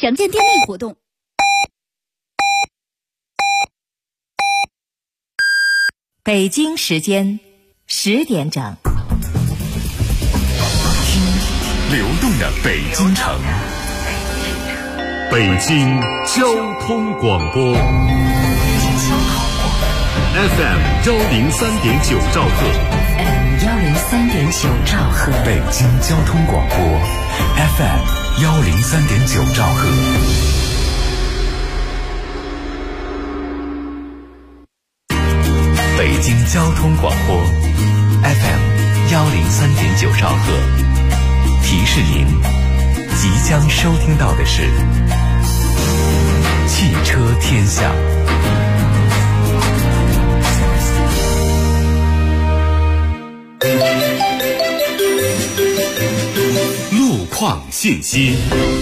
详见店内活动。 北京时间10点整， 流动的北京城，北京交通广播 FM 103.9兆赫 103.9兆赫， 北京交通广播 FM 103.9兆赫。北京交通广播 FM 103.9兆赫，提示您即将收听到的是汽车天下。路况信息。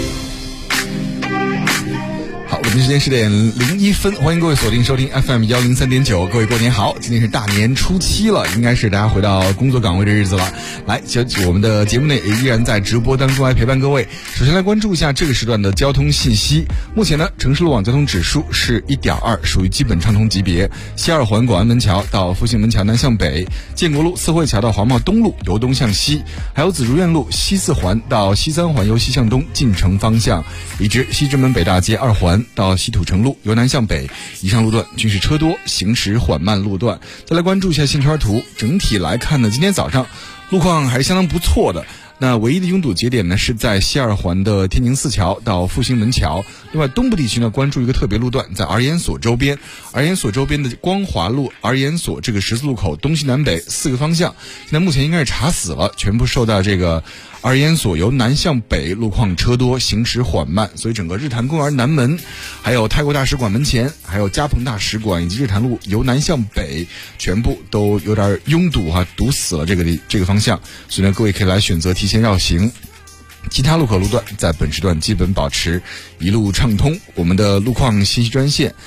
好，北京时间10点01分，欢迎各位锁定收听 FM 103.9。各位过年好，今天是大年初7了，应该是大家回到工作岗位的日子了。来，我们的节目内也依然在直播当中来陪伴各位。首先来关注一下这个时段的交通信息。目前呢，城市路网交通指数是 1.2， 属于基本畅通级别。西二环广安门桥到复兴门桥南向北，建国路四惠桥到黄茂东路由东向西，还有紫竹院路西4环到西3环由西向东进城方向，以至西直门北大街2环到西土城路由南向北，以上路段均是车多行驶缓慢路段。再来关注一下线圈图，整体来看呢，今天早上路况还是相当不错的。那唯一的拥堵节点呢，是在西二环的天宁4桥到复兴门桥。另外东部地区呢，关注一个特别路段，在儿研所周边，儿研所周边的光华路儿研所这个十字路口东西南北4个方向，现在目前应该是查死了，全部受到这个儿研所由南向北路况车多行驶缓慢，所以整个日坛公园南门还有泰国大使馆门前还有嘉鹏大使馆以及日坛路由南向北全部都有点拥堵堵死了这个方向，所以呢各位可以来选择提前绕行。其他路口路段在本时段基本保持一路畅通。我们的路况信息专线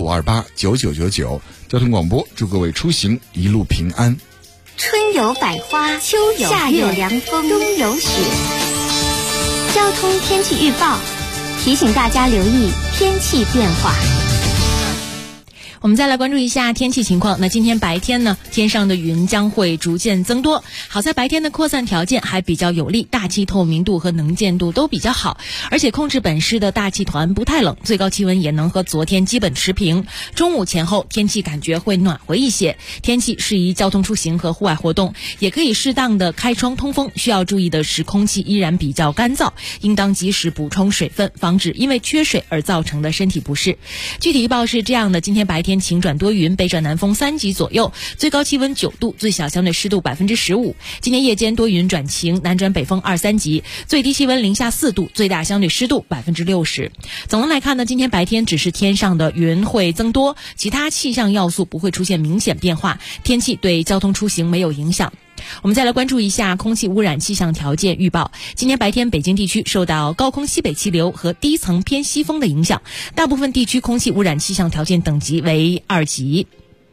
65289999，交通广播祝各位出行一路平安。 春有百花，秋有夏有凉风，冬有雪。交通天气预报提醒大家留意天气变化。 我们再来关注一下天气情况。那今天白天呢，天上的云将会逐渐增多，好在白天的扩散条件还比较有利，大气透明度和能见度都比较好，而且控制本市的大气团不太冷，最高气温也能和昨天基本持平。中午前后天气感觉会暖和一些，天气适宜交通出行和户外活动，也可以适当的开窗通风。需要注意的是，空气依然比较干燥，应当及时补充水分，防止因为缺水而造成的身体不适。具体预报是这样的，今天白天晴转多云，北转南风3级左右，最高气温9度，最小相对湿度15%。今天夜间多云转晴，南转北风2、3级，最低气温零下4度，最大相对湿度60%。总的来看呢，今天白天只是天上的云会增多，其他气象要素不会出现明显变化，天气对交通出行没有影响。我们再来关注一下空气污染气象条件预报。今天白天北京地区受到高空西北气流和低层偏西风的影响，大部分地区空气污染气象条件等级为2级。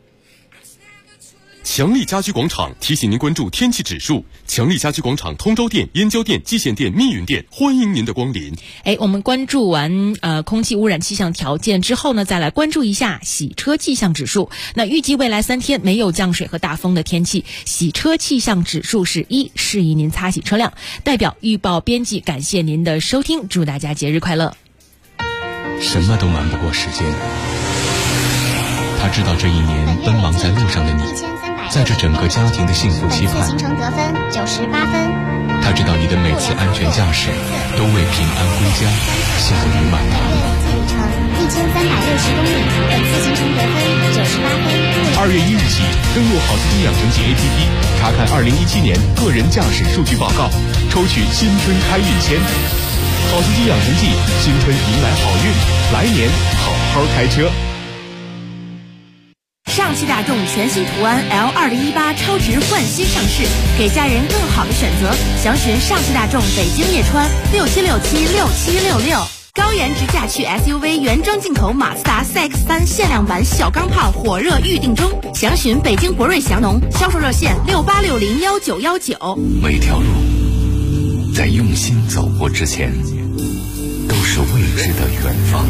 强力家居广场提醒您关注天气指数。强力家居广场通州店、燕郊店、蓟县店、密云店，欢迎您的光临。 我们关注完空气污染气象条件之后呢，再来关注一下洗车气象指数。那预计未来3天没有降水和大风的天气，洗车气象指数是1，适宜您擦洗车辆。代表预报编辑感谢您的收听，祝大家节日快乐。 什么都瞒不过时间，他知道这一年奔忙在路上的你，在这整个家庭的幸福期盼， 行程得分98分。 他知道你的每次安全驾驶都为平安归家献得圆满堂。 累计里程1360公里，本次行程得分98分。 2月1日起，登录好司机养成记 APP， 查看2017年个人驾驶数据报告，抽取新春开运签。好司机养成记，新春迎来好运，来年好好开车。 上汽大众全新途安 L2018 超值焕新上市，给家人更好的选择。详询上汽大众北京叶川67676766。高颜值驾趣 SUV 原装进口马自达 CX-3 限量版小钢炮火热预定中，详询北京博瑞祥农，销售热线68601919。 每条路在用心走过之前，都是未知的远方。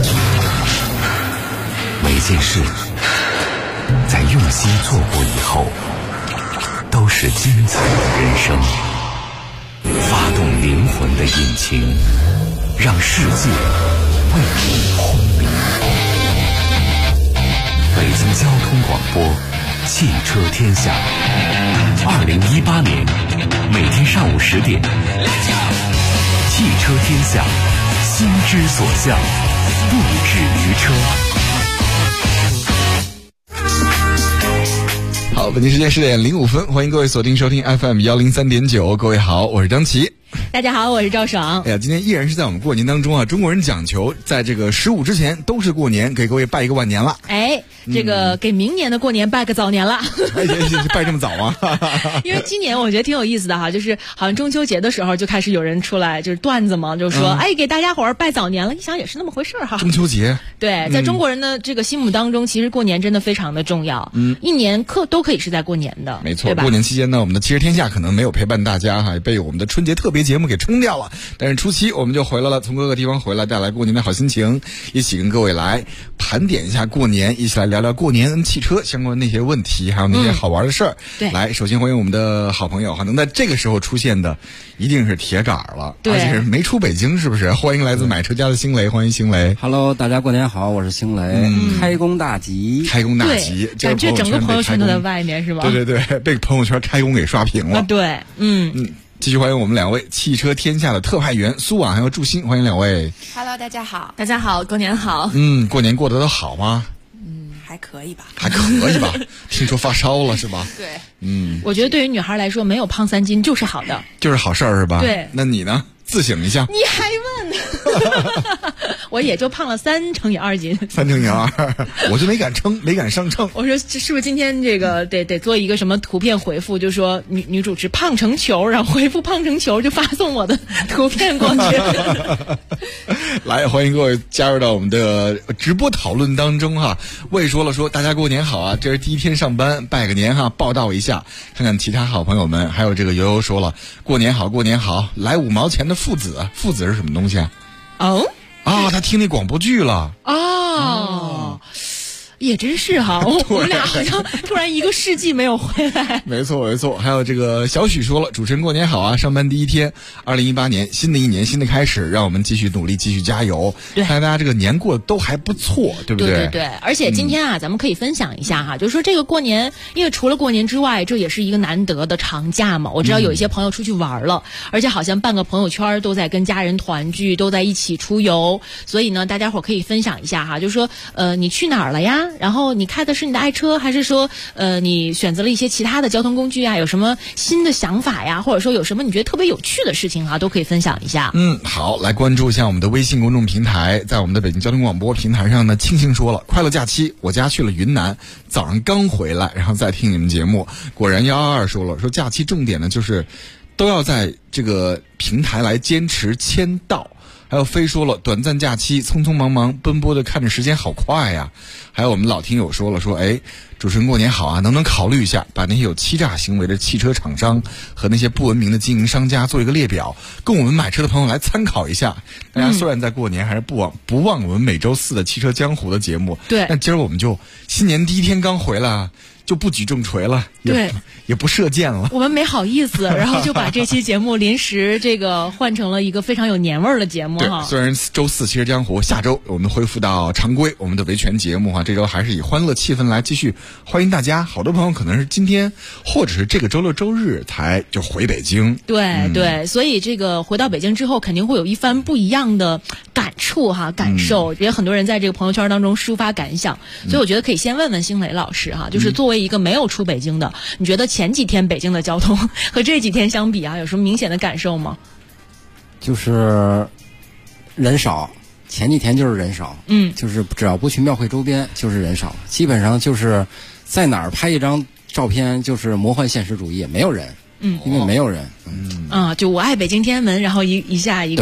每件事在用心做过以后，都是精彩的人生。发动灵魂的引擎，让世界为你轰鸣。北京交通广播，汽车天下。2018年，每天上午10点，汽车天下，心之所向，不止于车。 好，北京时间10点05分，欢迎各位锁定收听 FM 103.9。各位好，我是张琪。 大家好，我是赵爽。 哎呀，今天依然是在我们过年当中啊，中国人讲求在这个15之前都是过年，给各位拜一个晚年了。 哎，这个给明年的过年拜个早年了。 拜这么早吗？ 因为今年我觉得挺有意思的哈，就是好像中秋节的时候就开始有人出来就是段子嘛，就是说哎给大家伙儿拜早年了。一想也是那么回事哈。 中秋节， 对，在中国人的这个心目当中，其实过年真的非常的重要。一年都可以是在过年的， 没错。过年期间呢，我们的汽车天下可能没有陪伴大家哈，被我们的春节特别节目给冲掉了。但是初七我们就回来了，从各个地方回来，带来过年的好心情，一起跟各位来盘点一下过年，一起来聊聊过年跟汽车相关的那些问题，还有那些好玩的事儿。 对， 来，首先欢迎我们的好朋友哈，能在这个时候出现的一定是铁杆了， 对， 而且是没出北京，是不是？欢迎来自买车家的星雷，欢迎星雷。 Hello， 大家过年好，我是星雷。开工大吉， 开工大吉， 感觉整个朋友圈都在外面是吧？ 对对对，被朋友圈开工给刷屏了。 对， 继续欢迎我们两位汽车天下的特派员苏婉还有祝新，欢迎两位。 Hello， 大家好， 大家好，过年好。 过年过得都好吗？ 还可以吧。 还可以吧？听说发烧了是吧？ 对。 我觉得对于女孩来说，没有胖3斤就是好的， 就是好事儿是吧？ 对。 那你呢？自省一下。 你还问？我也就胖了3乘以2斤。 3乘以2，我就没敢称，没敢上秤。 我说是不是今天这个得做一个什么图片回复，就说女主持胖成球，然后回复胖成球就发送我的图片过去。 来，欢迎各位加入到我们的直播讨论当中哈。魏说了说大家过年好啊，这是第一天上班，拜个年哈，报道一下，看看其他好朋友们。还有这个悠悠说了，过年好，过年好，来5毛钱的父子，父子是什么东西啊？他听那广播剧了。 也真是哈，我们俩好像突然1个世纪没有回来。 没错没错。还有这个小许说了，主持人过年好啊，上班第一天，2018年新的一年新的开始，让我们继续努力，继续加油。 对， 看来大家这个年过得都还不错，对不对？ 对对对。而且今天咱们可以分享一下哈，就是说这个过年，因为除了过年之外，这也是一个难得的长假嘛。我知道有一些朋友出去玩了，而且好像半个朋友圈都在跟家人团聚，都在一起出游。所以呢，大家伙可以分享一下哈，就是说你去哪儿了呀？然后你开的是你的爱车，还是说你选择了一些其他的交通工具啊？有什么新的想法呀？或者说有什么你觉得特别有趣的事情都可以分享一下。 好，来关注一下我们的微信公众平台，在我们的北京交通广播平台上呢，庆幸说了，快乐假期，我家去了云南，早上刚回来，然后再听你们节目。果然122说了，说假期重点呢就是都要在这个平台来坚持签到。还有飞说了，短暂假期匆匆忙忙奔波的，看着时间好快呀。还有我们老听友说了，说主持人过年好啊，能不能考虑一下，把那些有欺诈行为的汽车厂商和那些不文明的经营商家做一个列表，供我们买车的朋友来参考一下。大家虽然在过年，还是不忘我们每周4的汽车江湖的节目。 对。 但今儿我们就新年第一天刚回来，就不举重锤了，也不射箭了。 我们没好意思，然后就把这期节目临时换成了一个非常有年味儿的节目哈。 虽然周4汽车江湖，下周我们恢复到常规我们的维权节目哈，这周还是以欢乐气氛来继续欢迎大家。好多朋友可能是今天或者是这个周六周日才就回北京。 对，所以回到北京之后，肯定会有一番不一样的感触哈，感受。也很多人在这个朋友圈当中抒发感想，所以我觉得可以先问问星雷老师哈，就是作为一个没有出北京的，你觉得前几天北京的交通和这几天相比有什么明显的感受吗？ 就是人少，前几天就是人少，就是只要不去庙会周边就是人少，基本上就是在哪儿拍一张照片就是魔幻现实主义，也没有人。因为没有人。 就我爱北京天安门，然后一下一个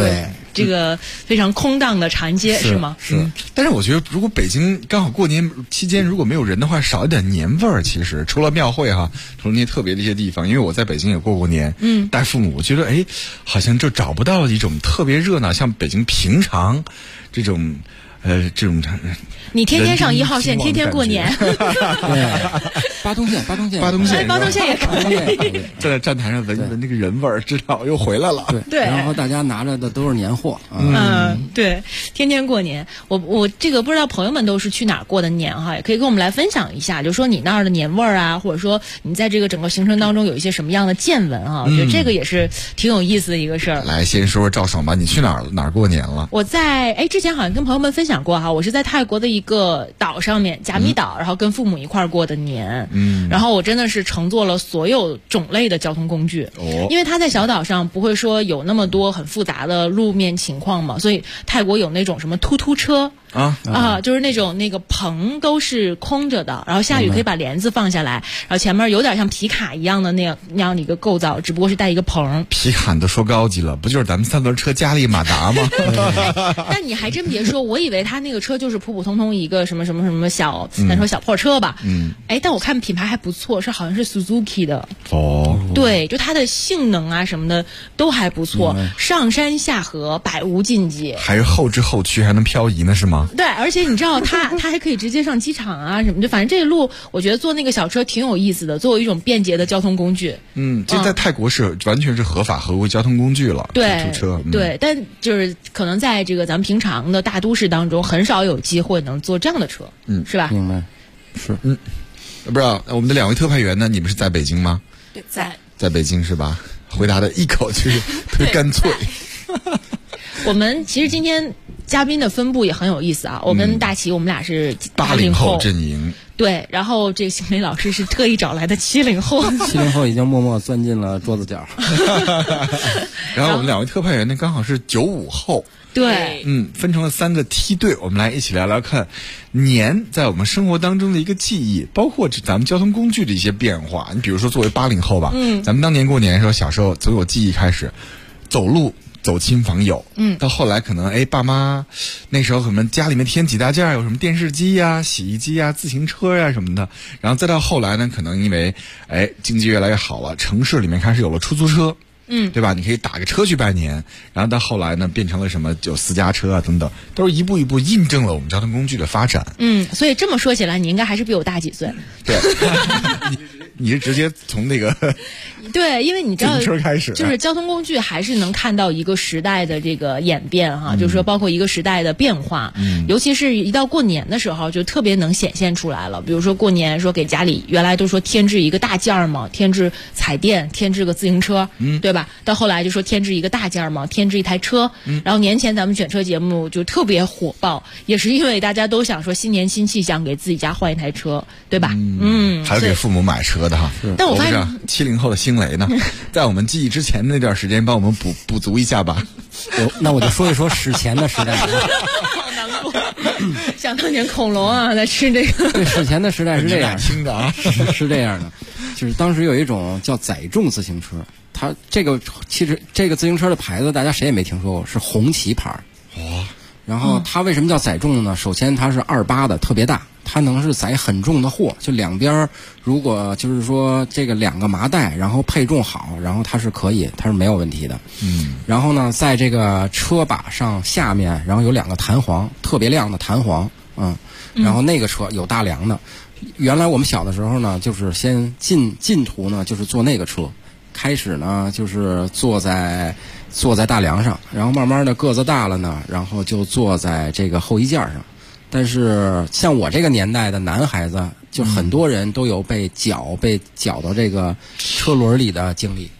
这个非常空荡的长安街，是吗？ 是。但是我觉得，如果北京刚好过年期间如果没有人的话，少一点年味儿。其实除了庙会哈，除了那些特别的一些地方，因为我在北京也过年，带父母，我觉得好像就找不到一种特别热闹，像北京平常这种。 你天天上1号线，天天过年。 对，巴东线也可以。 站在站台上闻那个人味儿，知道又回来了。 对， 然后大家拿着的都是年货。 对，天天过年。我这个不知道朋友们都是去哪儿过的年哈，也可以跟我们来分享一下，就说你那儿的年味儿啊，或者说你在这个整个行程当中有一些什么样的见闻啊？我觉得这个也是挺有意思的一个事儿。 来，先说说赵爽吧，你去哪儿过年了？ 我在之前好像跟朋友们分享过哈，我是在泰国的一个岛上面，甲米岛，然后跟父母一块儿过的年。然后我真的是乘坐了所有种类的交通工具，因为它在小岛上不会说有那么多很复杂的路面情况嘛，所以泰国有那种什么突突车。就是那个棚都是空着的，然后下雨可以把帘子放下来，然后前面有点像皮卡一样的那样的一个构造，只不过是带一个棚。 皮卡都说高级了，不就是咱们3轮车加了一马达吗？ 但你还真别说，我以为他那个车就是普普通通一个什么什么什么小，咱说小破车吧。但我看品牌还不错，好像是 Suzuki 的。对，就它的性能啊什么的都还不错，上山下河百无禁忌， 还是后知后驱，还能漂移呢，是吗？ 对，而且你知道它还可以直接上机场啊什么的，反正这路我觉得坐那个小车挺有意思的，作为一种便捷的交通工具。 这在泰国是完全是合法合规交通工具了。 对， 突车。 对，但就是可能在这个咱们平常的大都市当中，很少有机会能坐这样的车，是吧？ 明白。是。 不知道我们的2位特派员呢？你们是在北京吗？ 对， 在北京是吧？回答的一口就是特别干脆。 我们其实今天嘉宾的分布也很有意思啊。我跟大齐，我们俩是 80后阵营。 对，然后这个邢梅老师是特意找来的70后。 70后已经默默钻进了桌子角。 然后我们2位特派员呢，刚好是95后。 对， 分成了3个梯队，我们来一起聊聊看年在我们生活当中的一个记忆，包括咱们交通工具的一些变化。你比如说作为80后吧，咱们当年过年的时候，小时候从有记忆开始，走路走亲访友，到后来可能爸妈那时候可能家里面添几大件，有什么电视机呀、洗衣机呀、自行车呀什么的，然后再到后来呢，可能因为经济越来越好了，城市里面开始有了出租车。对吧？你可以打个车去拜年，然后到后来呢，变成了什么就私家车啊等等，都是一步一步印证了我们交通工具的发展。 所以这么说起来，你应该还是比我大几岁。 对，你是直接从那个对，因为你知道， 车开始， 就是交通工具还是能看到一个时代的这个演变哈，就是说包括一个时代的变化，尤其是一到过年的时候，就特别能显现出来了。比如说过年说给家里原来都说添置一个大件儿嘛，添置彩电，添置个自行车，对吧？到后来就说添置一个大件儿嘛，添置一台车。然后年前咱们选车节目就特别火爆，也是因为大家都想说新年新气象，给自己家换一台车，对吧？ 还有给父母买车的哈。 但我发现 70后的星雷呢，在我们记忆之前那段时间，帮我们补足一下吧。 那我就说一说史前的时代。 好难过，想当年恐龙啊，在吃这个。 对，史前的时代是这样， 听着啊， 是这样的，就是当时有一种叫载重自行车，它这个其实这个自行车的牌子大家谁也没听说过，是红旗牌。然后它为什么叫载重呢？首先它是28的，特别大，它能是载很重的货，就两边如果就是说这个2个麻袋，然后配重好，然后它是可以，它是没有问题的。然后呢，在这个车把上下面，然后有2个弹簧，特别亮的弹簧，然后那个车有大梁的。原来我们小的时候呢，就是先进途呢，就是坐那个车，开始呢就是坐在大梁上，然后慢慢的个子大了呢，然后就坐在这个后衣架上。但是像我这个年代的男孩子，就很多人都有被绞到这个车轮里的经历。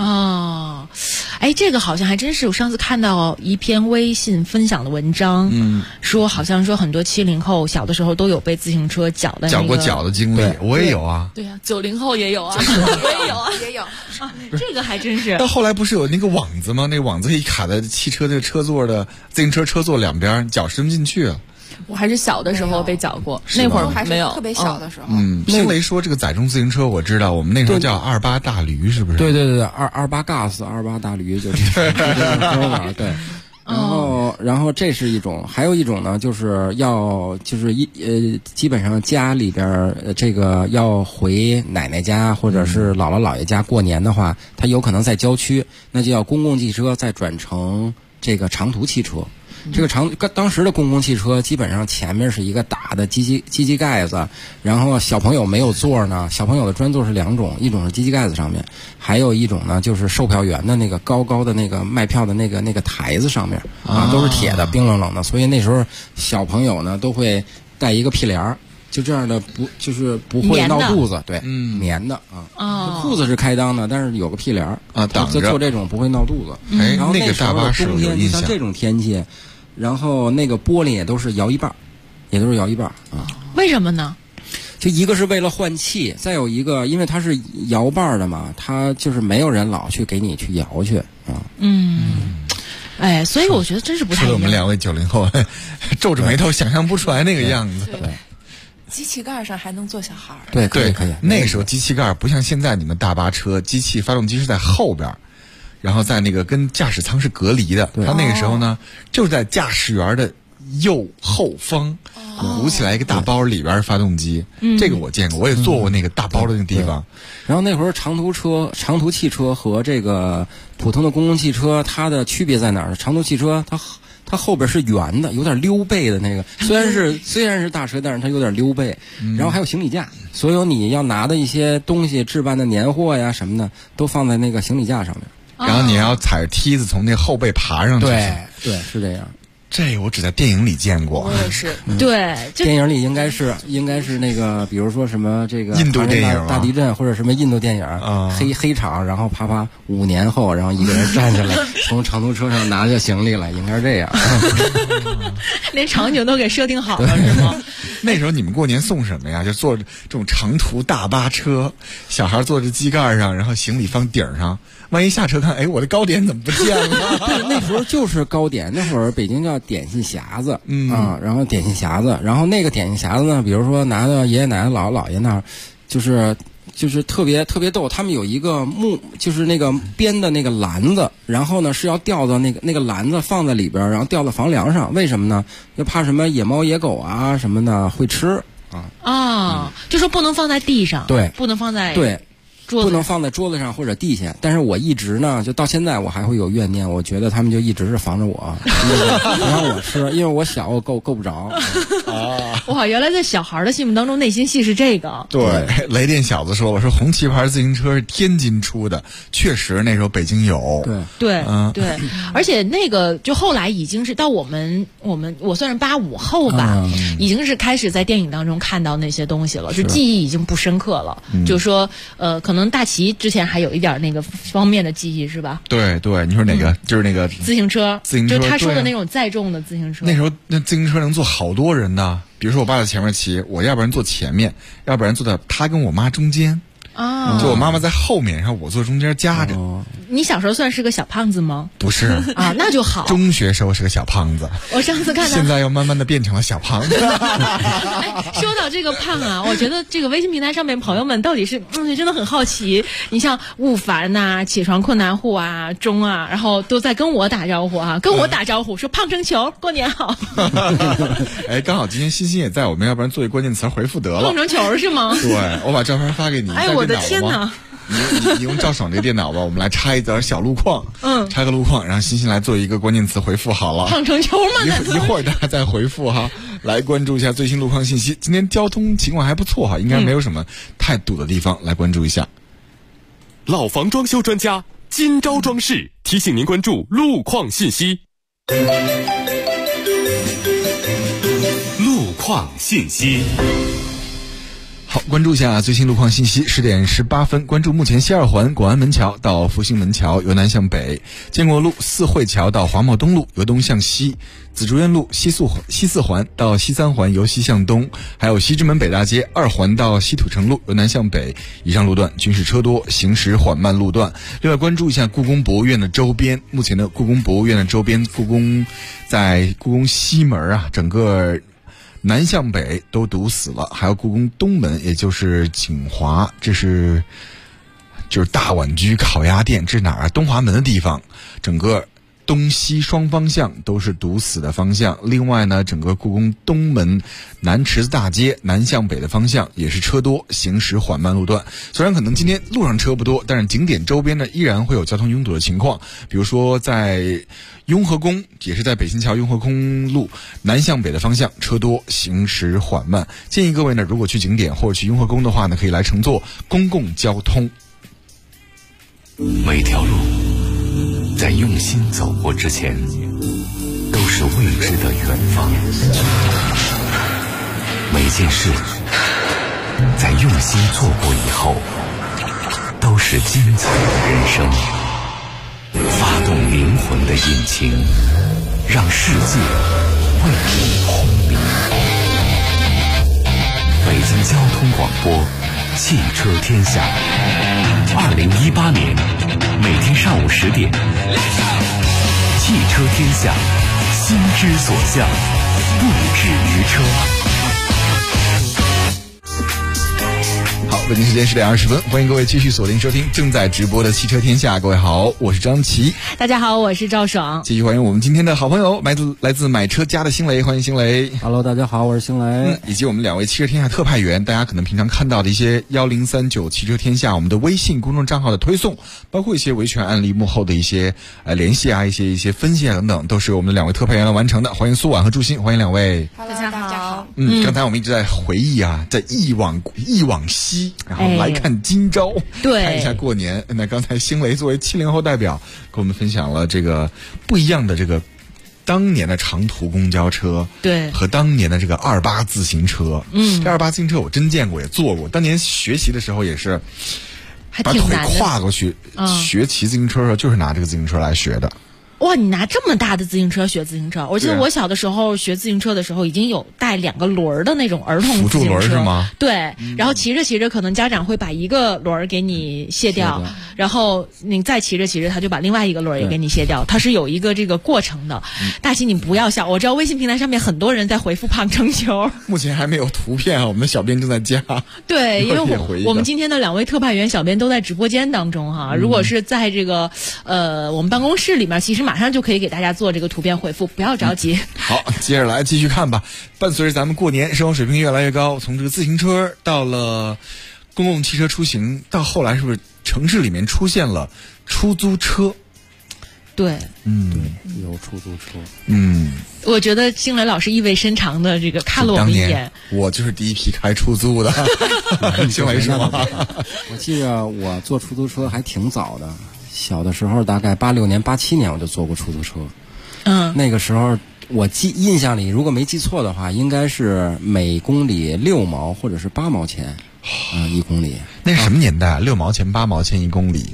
这个好像还真是，我上次看到一篇微信分享的文章，说好像说很多70后小的时候都有被自行车绞过脚的经历，我也有啊。 对啊，90后也有啊，我也有啊， 也有啊，这个还真是。 到后来不是有那个网子吗？那个网子可以卡在汽车的车座的自行车车座两边，脚伸不进去啊。 我还是小的时候被绞过，那会儿还是没有， 特别小的时候。 星雷说这个载重自行车我知道，我们那时候叫28大驴，是不是？ 对，28 gas，28大驴就这个说法。对， 然后这是一种，还有一种呢，就是基本上家里边这个要回奶奶家或者是姥姥姥爷家过年的话，它有可能在郊区，那就要公共汽车再转成这个长途汽车。这个当时的公共汽车基本上前面是一个大的机器盖子，然后小朋友没有座呢，小朋友的专座是2种，一种是机器盖子上面，还有一种呢就是售票员的那个高高的那个卖票的那个台子上面啊，都是铁的，冰冷冷的，所以那时候小朋友呢都会带一个屁帘儿。就这样的不会闹肚子，对，棉的啊，裤子是开裆的，但是有个屁帘儿啊，挡着， 做这种不会闹肚子。然后那个大巴冬天就像这种天气，然后那个玻璃也都是摇一半啊。 为什么呢？ 就一个是为了换气，再有一个因为它是摇把的嘛，它就是没有人老去给你去摇去啊。 哎，所以我觉得真是不太一样。 我们2位90后皱着眉头想象不出来那个样子。 对。机器盖上还能坐小孩儿， 对，可以。 那个时候机器盖不像现在你们大巴车，机器发动机是在后边，然后在那个跟驾驶舱是隔离的。他那个时候呢，就是在驾驶员的右后方鼓起来一个大包，里边是发动机。这个我见过，我也坐过那个大包的那个地方。 然后那会儿长途汽车和这个普通的公共汽车，它的区别在哪儿？长途汽车它后边是圆的，有点溜背的那个，虽然是大车，但是它有点溜背。然后还有行李架，所有你要拿的一些东西，置办的年货呀什么的，都放在那个行李架上面。 然后你要踩着梯子从那后背爬上去。 对，是这样。 这我只在电影里见过。 我也是。 对， 电影里应该是那个，比如说什么这个印度电影大地震，或者什么印度电影黑场，然后啪5年后，然后一个人站起来从长途车上拿下行李来，应该是这样。 连场景都给设定好了是吗？ 那时候你们过年送什么呀？就坐这种长途大巴车，小孩坐着机盖上，然后行李放顶上。万一下车看，哎，我的糕点怎么不见了？ 那时候就是糕点，那会儿北京叫点心匣子，然后点心匣子，然后那个点心匣子呢，比如说拿到爷爷奶奶姥姥姥爷那儿，就是特别逗，他们有一个就是那个编的那个篮子，然后呢是要吊到那个篮子放在里边，然后吊到房梁上，为什么呢？又怕什么野猫野狗啊什么的会吃就说不能放在地上， 对， 不能放在不能放在桌子上或者地下，但是我一直呢，就到现在我还会有怨念，我觉得他们就一直是防着我，不让我吃，因为我小，我够不着。 哇，原来在小孩的心目当中，内心戏是这个。 对，雷电小子说了，说红旗牌自行车是天津出的，确实那时候北京有。 对，而且那个就后来已经是到我算是85后吧，已经是开始在电影当中看到那些东西了，就记忆已经不深刻了。就是说，可能大齐之前还有一点那个方面的记忆是吧？ 对，你说哪个？就是那个自行车，就是他说的那种载重的自行车。 那时候那自行车能坐好多人呢，比如说我爸在前面骑，我要不然坐前面，要不然坐在他跟我妈中间。就我妈妈在后面，然后我坐中间夹着。 你小时候算是个小胖子吗？ 不是啊，那就好。 中学时候是个小胖子， 我上次看到， 现在又慢慢的变成了小胖子。 说到这个胖啊，我觉得这个微信平台上面朋友们到底是真的很好奇。你像悟凡呐、起床困难户啊、钟啊，然后都在跟我打招呼啊，跟我打招呼说胖成球，过年好。 哎，刚好今天欣欣也在，我们要不然做一关键词回复得了。 胖成球是吗？ 对，我把照片发给你。 哎，我的天哪！ 你用赵爽这电脑吧，我们来插一则小路况，插个路况，然后欣欣来做一个关键词回复好了。 胖成球吗？ 一会儿大家再回复哈，来关注一下最新路况信息。今天交通情况还不错哈，应该没有什么太堵的地方，来关注一下。 老房装修专家金招装饰提醒您关注路况信息。路况信息。 好，关注一下最新路况信息。10点18分，关注目前西二环广安门桥到复兴门桥由南向北，建国路四惠桥到华贸东路由东向西，紫竹院路西四环到西三环由西向东，还有西直门北大街2环到西土城路由南向北，以上路段均是车多，行驶缓慢路段。另外关注一下故宫博物院的周边，目前的故宫博物院的周边，在故宫西门啊，整个南向北都堵死了，还有故宫东门，也就是景华，就是大碗居烤鸭店，这是哪儿啊？东华门的地方，整个东西双方向都是堵死的方向。另外呢，整个故宫东门南池子大街南向北的方向也是车多，行驶缓慢路段。虽然可能今天路上车不多，但是景点周边呢依然会有交通拥堵的情况。比如说在雍和宫，也是在北新桥雍和宫路南向北的方向车多，行驶缓慢。建议各位呢，如果去景点或者去雍和宫的话呢，可以来乘坐公共交通。 每条路在用心走过之前，都是未知的远方。每件事在用心做过以后，都是精彩的人生。发动灵魂的引擎，让世界为你轰鸣。北京交通广播，汽车天下。2018年每天上午10点，汽车天下，心之所向，不止于车。 好，北京时间10点20分，欢迎各位继续锁定收听正在直播的汽车天下。各位好，我是张琪。 大家好，我是赵爽。 继续欢迎我们今天的好朋友，来自买车家的星雷，欢迎星雷。 Hello， 大家好，我是星雷。 以及我们2位汽车天下特派员，大家可能平常看到的一些1039汽车天下我们的微信公众账号的推送，包括一些维权案例幕后的一些联系啊，一些分析啊等等，都是我们的2位特派员来完成的。欢迎苏婉和祝新，欢迎2位。 大家好。 刚才我们一直在回忆啊，在忆往昔，然后来看今朝， 对， 看一下过年。那刚才星雷作为70后代表，跟我们分享了这个不一样的这个当年的长途公交车， 对， 和当年的这个28自行车。这28自行车我真见过，也坐过。当年学习的时候也是，把腿跨过去学骑自行车的时候，就是拿这个自行车来学的。 哇，你拿这么大的自行车学自行车？我记得我小的时候学自行车的时候，已经有带2个轮的那种儿童自行车，辅助轮是吗？ 对，然后骑着骑着，可能家长会把一个轮给你卸掉，然后你再骑着骑着，他就把另外一个轮也给你卸掉，它是有一个这个过程的。大齐，你不要笑，我知道微信平台上面很多人在回复胖成球， 目前还没有图片啊，我们的小编正在加。 对，因为我们今天的2位特派员小编都在直播间当中哈，如果是在这个我们办公室里面，其实马上就可以给大家做这个图片回复，不要着急。 好，接着来继续看吧。伴随着咱们过年，生活水平越来越高，从这个自行车到了公共汽车出行，到后来是不是城市里面出现了出租车？ 对， 对，有出租车。 我觉得星雷老师意味深长的这个看了我们一眼。 我就是第一批开出租的。星雷是吗？ 我记得我坐出租车还挺早的。小的时候大概86年87年我就坐过出租车。那个时候我印象里如果没记错的话，应该是每公里6毛或者是8毛钱1公里。 那是什么年代？6毛钱8毛钱1公里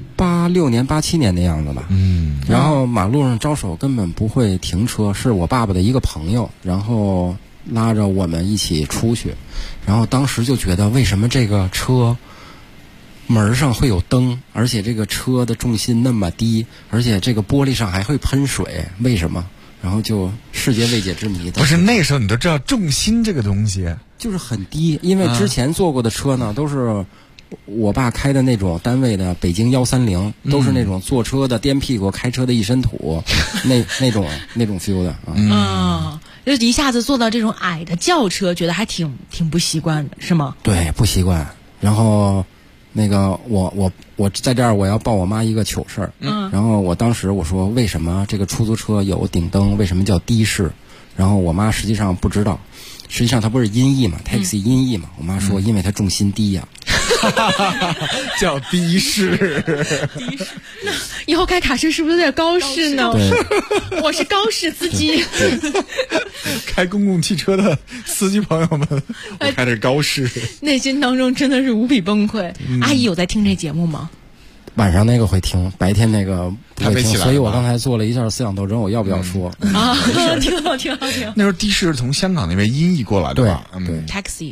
？86年87年的样子吧。然后马路上招手根本不会停车，是我爸爸的一个朋友，然后拉着我们一起出去。然后当时就觉得为什么这个车门上会有灯，而且这个车的重心那么低，而且这个玻璃上还会喷水，为什么？然后就世界未解之谜。 不是那时候你都知道重心这个东西就是很低，因为之前坐过的车呢都是我爸开的那种单位的北京130，都是那种坐车的颠屁股开车的一身土，那种 feel 的就一下子坐到这种矮的轿车，觉得还挺不习惯的，是吗？ 对，不习惯。然后那个我在这儿我要报我妈一个糗事儿。然后我当时我说为什么这个出租车有顶灯，为什么叫的士？然后我妈实际上不知道，实际上它不是音译嘛，taxi 音译嘛。我妈说因为它重心低呀。 叫的士。 那以后开卡车是不是有点高士呢？我是高士司机。 开公共汽车的司机朋友们，我开的是高士。 内心当中真的是无比崩溃。阿姨有在听这节目吗？ 晚上那个会听，白天那个不会听，所以我刚才做了一下思想斗争，我要不要说？ 挺好。 那时候的士是从香港那边音译过来的吧？ 对 ，taxi，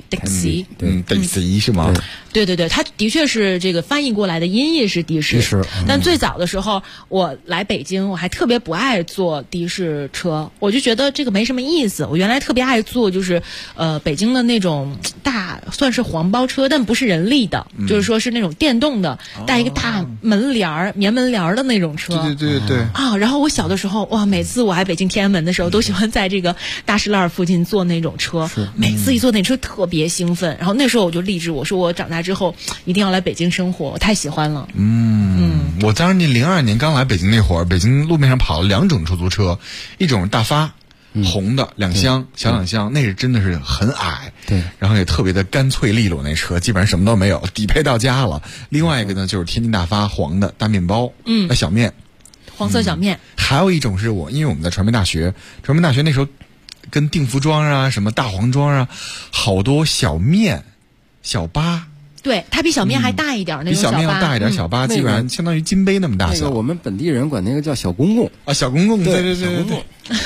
taxi 是吗？ 对，它的确是这个翻译过来的音译是的士。但最早的时候，我来北京，我还特别不爱坐的士车，我就觉得这个没什么意思。我原来特别爱坐就是北京的那种大算是黄包车，但不是人力的，就是说是那种电动的，带一个大门帘儿、棉门帘儿的那种车。 对对对对啊！然后我小的时候哇，每次我还北京天安门的时候，都喜欢在这个大石栏附近坐那种车，每次一坐那车特别兴奋。然后那时候我就立志，我说我长大之后一定要来北京生活，我太喜欢了。 我当时02年刚来北京那会儿，北京路面上跑了2种出租车，一种大发。红的2厢小2厢，那是真的是很矮， 对， 然后也特别的干脆利落，那车基本上什么都没有，底配到家了。另外一个呢就是天津大发黄的大面包，小面， 黄色小面。 还有一种是因为我们在传媒大学那时候跟定福庄啊什么大黄庄啊，好多小面小巴。 对，它比小面还大一点，那种小巴， 比小面要大一点，小巴基本上相当于金杯那么大小。 那个我们本地人管那个叫小公共啊，小公共，对小公共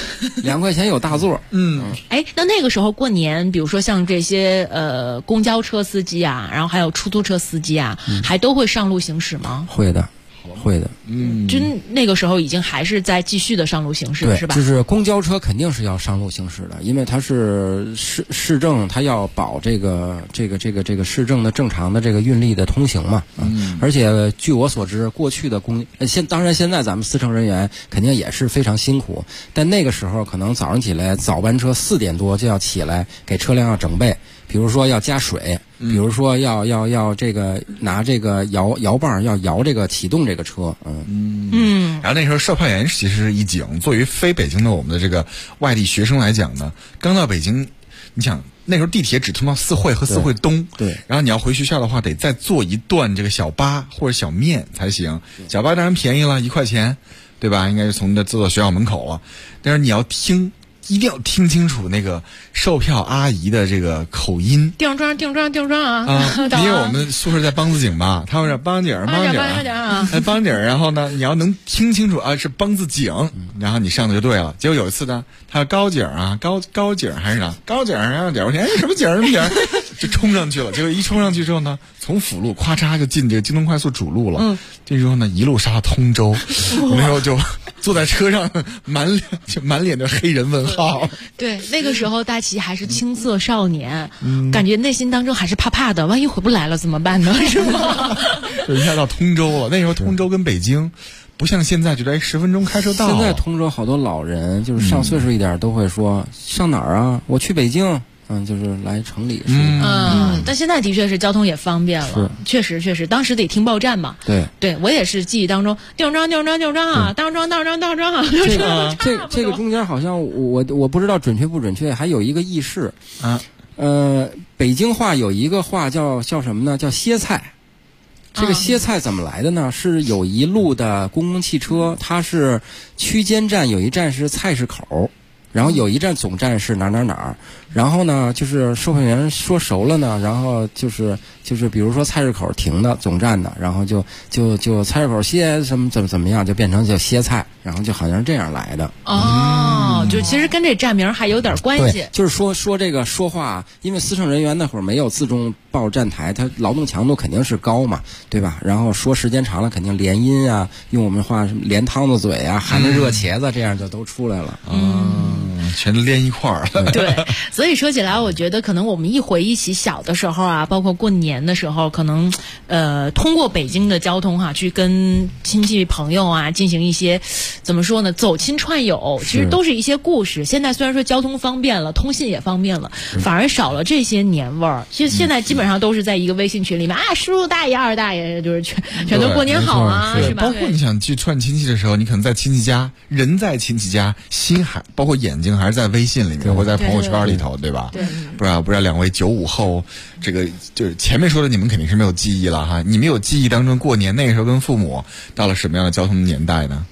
，2块钱有大座。 哎，那个时候过年，比如说像这些公交车司机啊，然后还有出租车司机啊，还都会上路行驶吗？ 会的。 就那个时候已经还是在继续的上路行驶，是吧？ 就是公交车肯定是要上路行驶的，因为它是市政，它要保这个市政的正常的这个运力的通行嘛。而且据我所知，过去的当然现在咱们司乘人员肯定也是非常辛苦，但那个时候可能早上起来早班车4点多就要起来给车辆要整备。比如说要加水，比如说要这个拿这个摇棒要摇这个启动这个车， 然后那时候售票员其实是一景。作为非北京的我们的这个外地学生来讲呢，刚到北京，你想那时候地铁只通到4惠和4惠东， 对， 然后你要回学校的话，得再坐一段这个小巴或者小面才行。小巴当然便宜了，1块钱，对吧？应该是从这坐到学校门口了，但是你要一定要听清楚那个售票阿姨的这个口音。 定妆啊！ 因为我们宿舍在梆子井嘛，他会说梆井，然后呢，你要能听清楚啊，是梆子井，然后你上的就对了。结果有一次呢，他高井啊，高井还是啥高井啊点，我说什么井就冲上去了。结果一冲上去之后呢，从辅路咵嚓就进这个京东快速主路了。这时候呢，一路杀到通州，那时候就坐在车上，满脸的黑人问号。 对，那个时候大齐还是青涩少年，感觉内心当中还是怕怕的，万一回不来了怎么办呢？是吗？ 就一下到通州了。那时候通州跟北京不像现在，就在10分钟开车到了。 现在通州好多老人就是上岁数一点都会说上哪儿啊？我去北京。就是来城里。 但现在的确是交通也方便了，确实，当时得听报站嘛。对，我也是记忆当中，定妆啊，当妆啊。 这个中间好像我不知道准确不准确，还有一个轶事啊。北京话有一个话叫什么呢？叫歇菜。这个歇菜怎么来的呢？是有一路的公共汽车，它是区间站，有一站是菜市口。然后有一站总站是哪儿，然后呢，就是售票员说熟了呢，然后就是比如说菜市口停的总站的，然后就菜市口歇怎么样，就变成叫歇菜，然后就好像是这样来的。 就其实跟这站名还有点关系。 就是说这个说话，因为司乘人员那会儿没有自动报站台，他劳动强度肯定是高嘛，对吧？然后说时间长了，肯定连音啊，用我们话什么连汤子嘴啊，含着热茄子，这样就都出来了。 全都连一块儿了。 对，所以说起来，我觉得可能我们一回忆起小的时候啊，包括过年的时候，可能通过北京的交通去跟亲戚朋友啊进行一些怎么说呢，走亲串友，其实都是一些故事。现在虽然说交通方便了，通信也方便了，反而少了这些年味儿。其实现在基本上都是在一个微信群里面啊，叔叔大爷二大爷，就是全都过年好啊，是吧？ 包括你想去串亲戚的时候，你可能在亲戚家，人在亲戚家，心还包括眼睛还是在微信里面或者在朋友圈里头，对吧？ 对， 不知道2位95后，这个就是前面说的，你们肯定是没有记忆了哈。你们有记忆当中过年那个时候跟父母到了什么样的交通年代呢？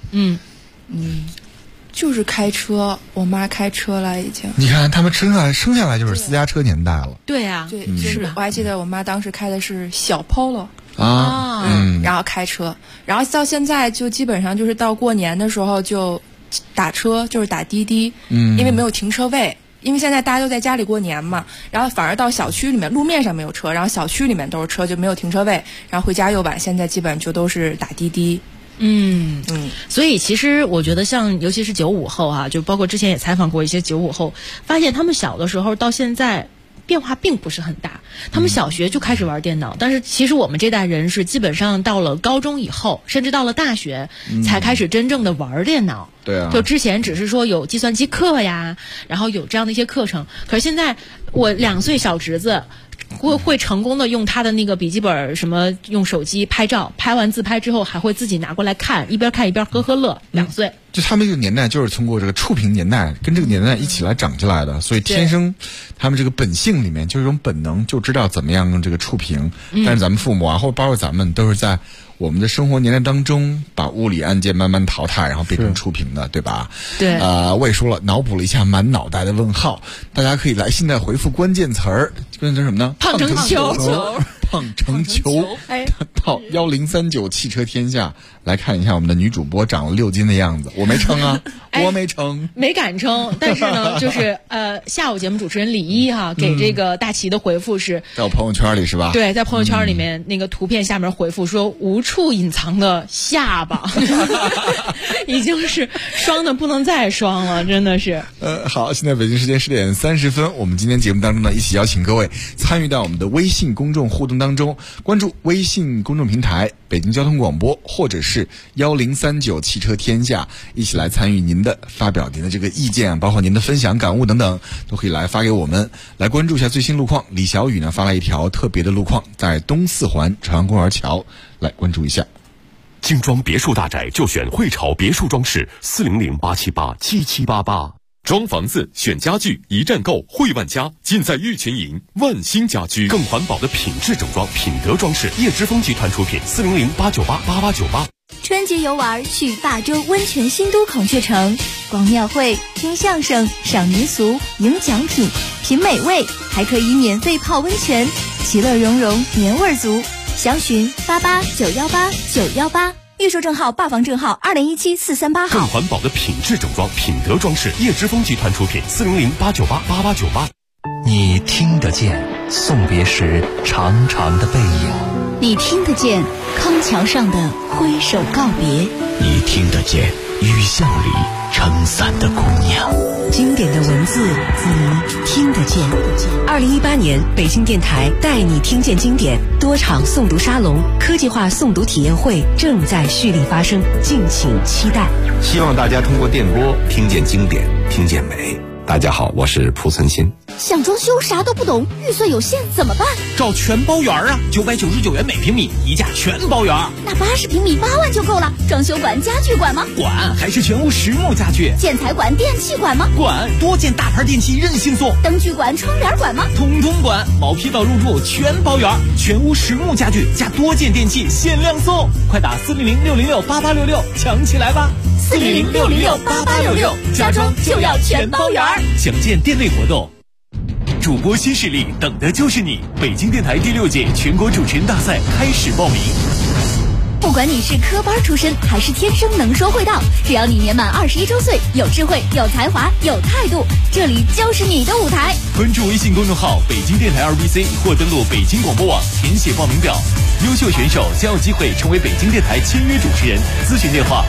就是开车，我妈开车了已经。 你看他们生下来就是私家车年代了。 对啊， 对，就是我还记得我妈当时开的是小 Polo 然后开车，然后到现在就基本上就是到过年的时候就打车，就是打滴滴，因为没有停车位。因为现在大家都在家里过年嘛，然后反而到小区里面，路面上没有车，然后小区里面都是车，就没有停车位，然后回家又晚，现在基本上就都是打滴滴。 所以其实我觉得像尤其是95后就包括之前也采访过一些95后，发现他们小的时候到现在变化并不是很大。他们小学就开始玩电脑，但是其实我们这代人是基本上到了高中以后，甚至到了大学才开始真正的玩电脑。 对啊， 就之前只是说有计算机课呀，然后有这样的一些课程。可是现在我2岁小侄子会成功的用他的那个笔记本什么用手机拍照，拍完自拍之后还会自己拿过来看，一边看一边呵呵乐。2岁， 就他们这个年代就是通过这个触屏年代跟这个年代一起来长起来的，所以天生他们这个本性里面就是一种本能，就知道怎么样用这个触屏。但是咱们父母啊，或者包括咱们都是在我们的生活年代当中把物理按键慢慢淘汰，然后变成触屏的，对吧？ 对。 我也说了，脑补了一下满脑袋的问号，大家可以来现在回复关键词儿，关键词什么呢？ 胖成球， 胖成球，到1039汽车天下来看一下我们的女主播长了6斤的样子。我没称啊，我没称， 没敢称。但是呢，就是下午节目主持人李一哈给这个大齐的回复是在我朋友圈里是吧？ 对，在朋友圈里面那个图片下面回复说无处隐藏的下巴，已经是双的不能再双了，真的是。 好，现在北京时间10点30分，我们今天节目当中呢，一起邀请各位参与到我们的微信公众互动当中，关注微信公众平台北京交通广播或者是1039汽车天下，一起来参与您的发表您的这个意见，包括您的分享感悟等等，都可以来发给我们，来关注一下最新路况。李小雨呢发来一条特别的路况，在东四环朝阳公园桥，来关注一下。 精装别墅大宅就选汇潮别墅装饰，400-878-7788。装房子选家具一站购汇万家，尽在玉泉营万兴家居。更环保的品质整装，品德装饰，叶之峰集团出品，400-898-8898。 春节游玩去霸州温泉新都孔雀城，逛庙会、听相声、赏民俗、赢奖品、品美味，还可以免费泡温泉，其乐融融，年味足。详询88918918，预售证号、霸房证号2017-438号。 更环保的品质整装，品德装饰，叶之峰集团出品，400-898-8898。 你听得见送别时长长的背影， 你听得见康桥上的挥手告别， 你听得见雨巷里撑伞的姑娘。 经典的文字，你听得见。2018年，北京电台带你听见经典多场诵读沙龙、科技化诵读体验会正在蓄力发生，敬请期待。 希望大家通过电波听见经典，听见美。大家好，我是蒲存昕。 想装修啥都不懂，预算有限怎么办？ 找全包园啊，999元每平米，一价全包园。 那80平米8万就够了。装修管、家具管吗？ 管，还是全屋实木家具。 建材管、电器管吗？ 管，多件大牌电器任性送。 灯具管、窗帘管吗？ 通通管，毛坯到入住全包园，全屋实木家具加多件电器限量送，快打400-606-8866抢起来吧！400-606-8866，家装就要全包园。 详见店内活动。主播新势力，等的就是你！北京电台第6届全国主持人大赛开始报名。 不管你是科班出身还是天生能说会道，只要你年满21周岁，有智慧、有才华、有态度，这里就是你的舞台。 关注微信公众号北京电台2BC 或登录北京广播网填写报名表，优秀选手将有机会成为北京电台签约主持人。咨询电话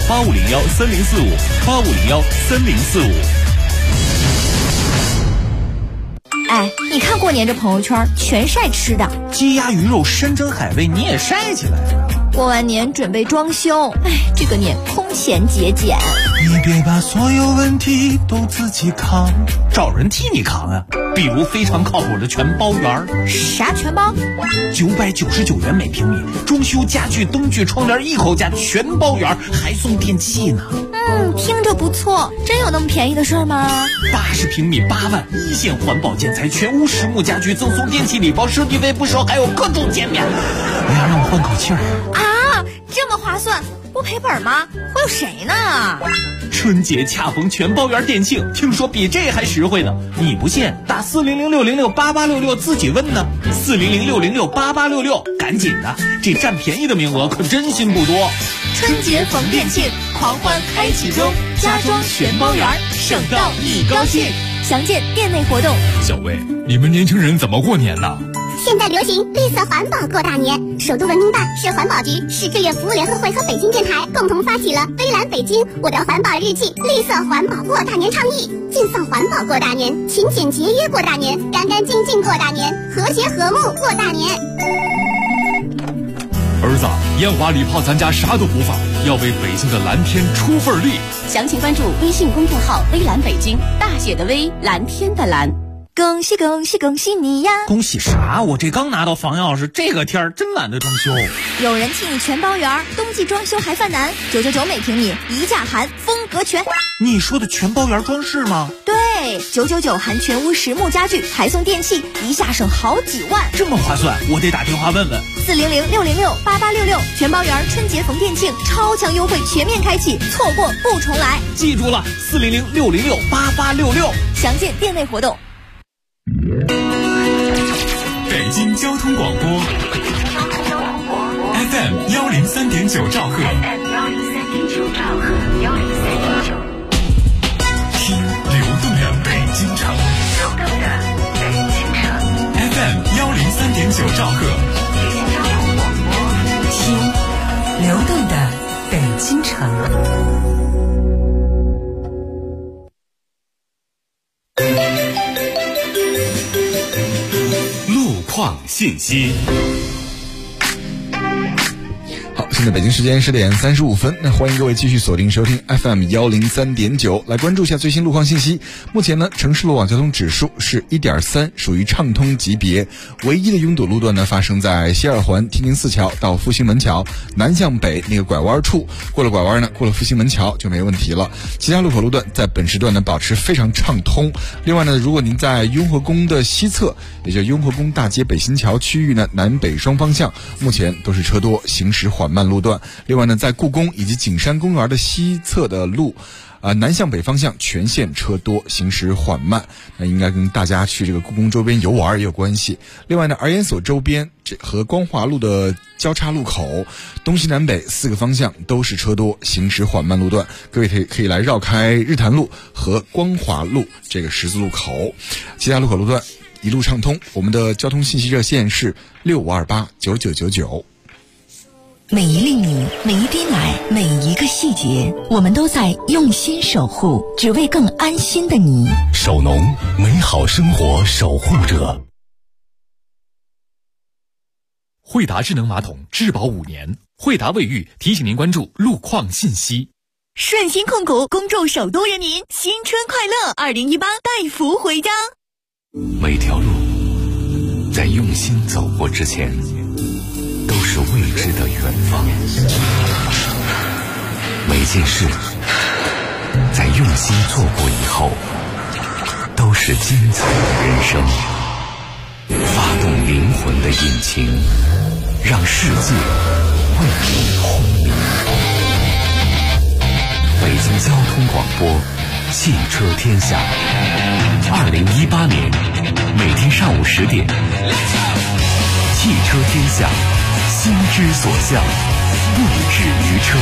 8501-3045，8501-3045。 哎，你看过年这朋友圈全晒吃的， 鸡鸭鱼肉、山珍海味，你也晒起来了。 过完年准备装修，哎，这个年空前节俭。 你别把所有问题都自己扛，找人替你扛啊！比如非常靠谱的全包园。 啥全包 ？999元每平米，装修家具、灯具、窗帘一口价，全包园，还送电器呢。 听着不错，真有那么便宜的事儿吗 ？80平米8万，一线环保建材，全屋实木家具，赠送电器礼包，设计费不收，还有各种减免。哎呀，让我换口气儿啊！这么划算，不赔本吗？会有谁呢？ 春节恰逢全包园店庆，听说比这还实惠呢。你不信，打400-606-8866自己问呢。400-606-8866，赶紧的，这占便宜的名额可真心不多。 春节逢店庆，狂欢开启中，家装全包园，省到你高兴。详见店内活动。 小魏，你们年轻人怎么过年呢？ 现在流行绿色环保过大年，首都文明办、市环保局、市志愿服务联合会和北京电台共同发起了微蓝北京我的环保日记绿色环保过大年倡议，尽放环保过大年，勤俭节约过大年，干干净净过大年，和谐和睦过大年。 儿子，烟花礼炮咱家啥都不放，要为北京的蓝天出份力。 详情关注微信公众号微蓝北京，大写的微，蓝天的蓝。 恭喜恭喜恭喜你呀！ 恭喜啥？我这刚拿到房钥匙，这个天儿真懒得装修。 有人替你全包圆，冬季装修还犯难，999每平米，一价含风格全。 你说的全包圆装饰吗？ 对，999含全屋实木家具，还送电器，一下省好几万， 这么划算，我得打电话问问。 400-606-8866，全包圆春节逢店庆，超强优惠全面开启，错过不重来。 记住了，400-606-8866， 详见店内活动。 北京交通广播 FM 103.9兆赫，听流动的北京城，FM 103.9兆赫， 听流动的北京城。 信息。 好，现在北京时间10点35分，那欢迎各位继续锁定收听 FM 103.9，来关注一下最新路况信息。目前呢，城市路网交通指数是 1.3， 属于畅通级别。唯一的拥堵路段呢，发生在西二环天津四桥到复兴门桥南向北那个拐弯处，过了拐弯呢，过了复兴门桥就没问题了。其他路口路段在本时段呢保持非常畅通。另外呢，如果您在雍和宫的西侧，也就是雍和宫大街北新桥区域呢，南北双方向目前都是车多，行驶缓慢路段。另外呢，在故宫以及景山公园的西侧的路南向北方向全线车多，行驶缓慢，那应该跟大家去这个故宫周边游玩也有关系。另外呢，儿研所周边和光华路的交叉路口东西南北4个方向都是车多，行驶缓慢路段，各位可以来绕开日坛路和光华路这个十字路口，其他路口路段一路畅通。我们的交通信息热线是65289999。 每一粒米，每一滴奶，每一个细节，我们都在用心守护，只为更安心的你。 守农，美好生活守护者。 惠达智能马桶质保5年，惠达卫浴提醒您关注路况信息。 顺心控股恭祝首都人民新春快乐，2018带福回家。 每条路在用心走过之前，都是未知的远方。每件事在用心做过以后，都是精彩的人生。发动灵魂的引擎，让世界为你轰鸣。北京交通广播，汽车天下。2018年每天上午10点，汽车天下，心之所向，不止于车。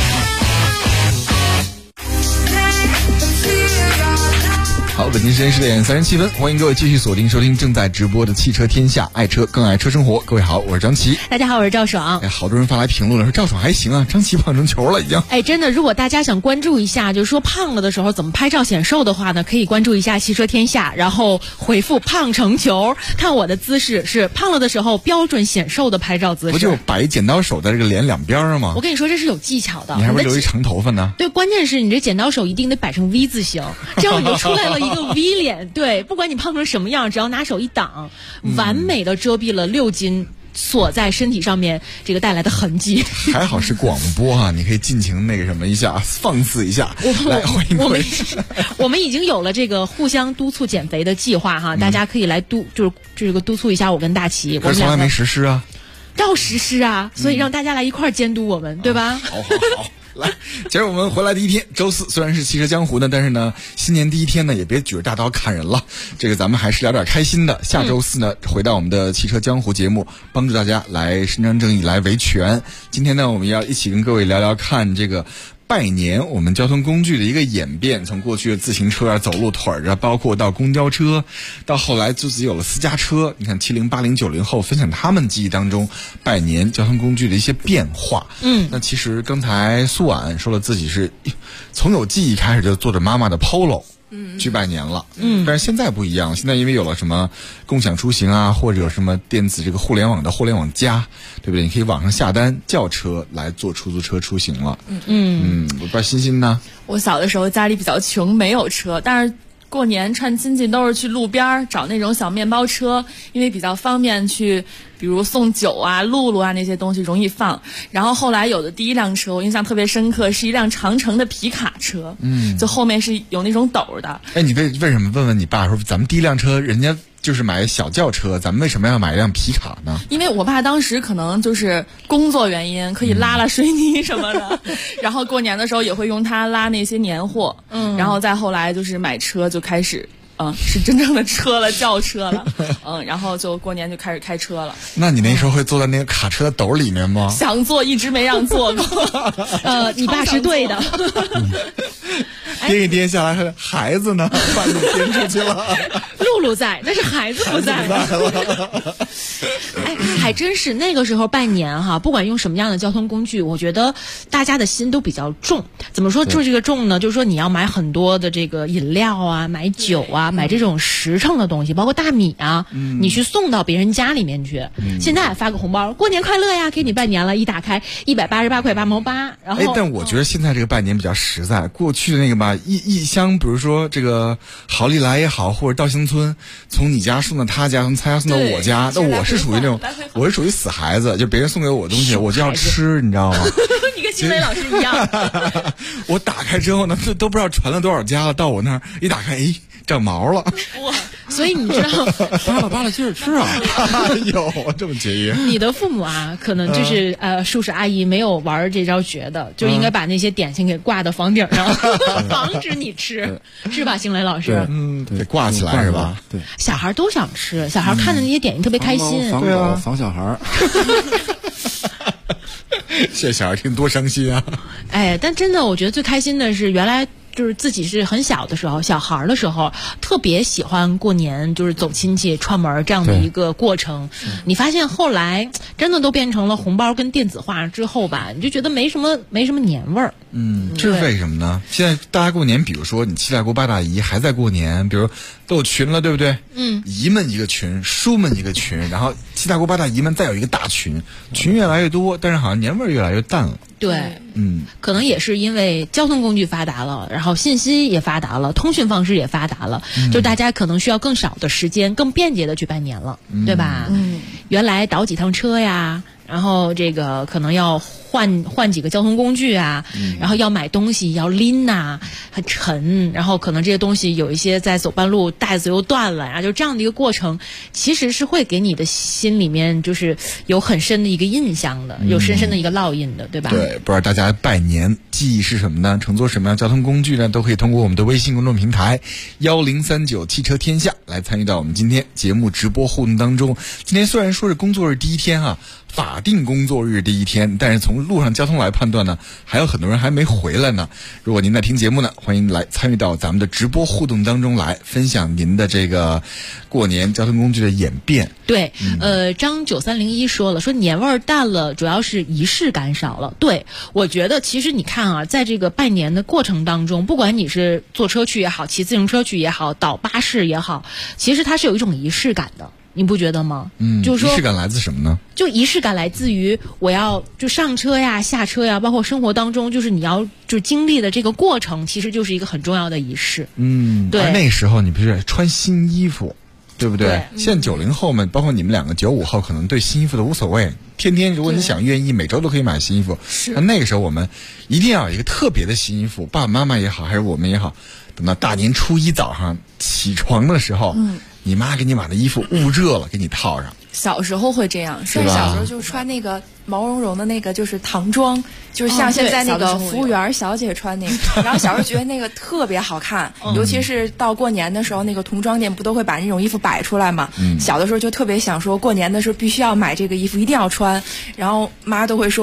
好，北京时间10点37分，欢迎各位继续锁定收听正在直播的汽车天下，爱车更爱车生活。各位好，我是张琪。 大家好，我是赵爽。 好多人发来评论了，说赵爽还行啊，张琪胖成球了已经。 真的，如果大家想关注一下，就是说胖了的时候怎么拍照显瘦的话呢，可以关注一下汽车天下，然后回复胖成球，看我的姿势是胖了的时候标准显瘦的拍照姿势。 不就摆一剪刀手在这个脸两边吗？ 我跟你说，这是有技巧的。 你还不留一长头发呢？ 对，关键是你这剪刀手一定得摆成 V 字形，这样你就出来了一个 V 脸。对，不管你胖成什么样，只要拿手一挡，完美的遮蔽了6斤锁在身体上面这个带来的痕迹。 还好是广播啊，你可以尽情那个什么一下，放肆一下。来，欢迎各位。 我们已经有了这个互相督促减肥的计划哈，大家可以来就是这个督促一下我跟大齐。 可是从来没实施啊。 要实施啊，所以让大家来一块儿监督我们，对吧？ 好。来，今儿我们回来第一天，周四，虽然是汽车江湖呢，但是呢，新年第一天呢，也别举着大刀砍人了。这个咱们还是聊点开心的。下周四呢，回到我们的汽车江湖节目，帮助大家来伸张正义，来维权。今天呢，我们要一起跟各位聊聊看这个拜年，我们交通工具的一个演变，从过去的自行车啊、走路腿儿啊，包括到公交车，到后来自己有了私家车。你看70、80、90后分享他们记忆当中拜年交通工具的一些变化。那其实刚才苏婉说了自己是从有记忆开始就坐着妈妈的 Polo。去拜年了，但是现在不一样，现在因为有了什么共享出行啊，或者有什么电子这个互联网的互联网加，对不对？你可以网上下单叫车来坐出租车出行了。我不知道欣欣呢？ 我小的时候家里比较穷，没有车，但是过年串亲戚都是去路边找那种小面包车，因为比较方便去，比如送酒啊、露露啊那些东西容易放。然后后来有的第一辆车我印象特别深刻，是一辆长城的皮卡车，就后面是有那种斗的。 哎，你为什么问问你爸说咱们第一辆车人家就是买小轿车，咱们为什么要买一辆皮卡呢？ 因为我爸当时可能就是工作原因，可以拉水泥什么的，然后过年的时候也会用它拉那些年货，然后再后来就是买车就开始。是真正的车了，轿车了，然后就过年就开始开车了。 那你那时候会坐在那个卡车的斗里面吗？ 想坐，一直没让坐过。 你爸是对的。 颠一颠下来，孩子呢？把你颠出去了。 露露在，但是孩子不在了。哎，还真是那个时候拜年哈，不管用什么样的交通工具，我觉得大家的心都比较重。怎么说这个重呢？就是说你要买很多的这个饮料啊，买酒啊，买这种实诚的东西，包括大米啊，你去送到别人家里面去。现在发个红包，过年快乐呀，给你拜年了，一打开188块8毛8。然后， 但我觉得现在这个拜年比较实在。过去的那个吧，一箱，比如说这个好利来也好，或者稻香村，从你家送到他家，从他家送到我家，那我是属于那种，我是属于死孩子，就别人送给我的东西，我就要吃，你知道吗？ 你跟新梅老师一样。 我打开之后呢，都不知道传了多少家了，到我那儿一打开，哎，长毛了。 哇！所以你知道， 扒拉接着吃啊！ 有这么节约？ 你的父母啊，可能就是叔叔阿姨没有玩这招绝的，就应该把那些点心给挂到房顶上，防止你吃，是吧，星雷老师？ 得挂起来是吧？ 对， 小孩都想吃，小孩看着那些点心特别开心。 对啊，防小孩。 这小孩听多伤心啊！ 哎，但真的，我觉得最开心的是原来。就是自己是很小的时候，小孩的时候，特别喜欢过年，就是走亲戚、串门这样的一个过程。你发现后来真的都变成了红包跟电子化之后吧，你就觉得没什么年味儿。 这是为什么呢？现在大家过年，比如说你七大姑八大姨还在过年，比如都有群了，对不对？姨们一个群，叔们一个群，然后七大姑八大姨们再有一个大群，群越来越多，但是好像年味儿越来越淡了。 对，可能也是因为交通工具发达了，然后信息也发达了，通讯方式也发达了，就大家可能需要更少的时间，更便捷的去拜年了，对吧？原来倒几趟车呀，然后这个可能要换几个交通工具啊，然后要买东西要拎呐，很沉，然后可能这些东西有一些在走半路带子又断了，然后就这样的一个过程，其实是会给你的心里面就是有很深的一个印象的，有深深的一个烙印的，对吧？ 对，不知道大家拜年记忆是什么呢？乘坐什么样交通工具呢？都可以通过我们的微信公众平台1039汽车天下来参与到我们今天节目直播互动当中。今天虽然说是工作日第一天啊，法定工作日第一天，但是从路上交通来判断呢，还有很多人还没回来呢。如果您在听节目呢，欢迎来参与到咱们的直播互动当中来，分享您的这个过年交通工具的演变。 对，张9301说了，说年味儿淡了，主要是仪式感少了。对，我觉得其实你看啊，在这个拜年的过程当中，不管你是坐车去也好，骑自行车去也好，倒巴士也好，其实它是有一种仪式感的。你不觉得吗？就是说仪式感来自什么呢？ 就仪式感来自于我要就上车呀、下车呀，包括生活当中，就是你要就经历的这个过程，其实就是一个很重要的仪式。对。 而那时候你不是穿新衣服，对不对？现在90后们，包括你们两个95后，可能对新衣服都无所谓。天天如果你想愿意，每周都可以买新衣服。那个时候我们一定要有一个特别的新衣服，爸爸妈妈也好，还是我们也好，等到大年初一早上起床的时候。你妈给你把那衣服捂热了，给你套上。 小时候会这样，是小时候就穿那个毛茸茸的那个，就是唐装，就是像现在那个服务员小姐穿那个。然后小时候觉得那个特别好看，尤其是到过年的时候，那个童装店不都会把那种衣服摆出来嘛？小的时候就特别想说，过年的时候必须要买这个衣服，一定要穿。然后妈都会说，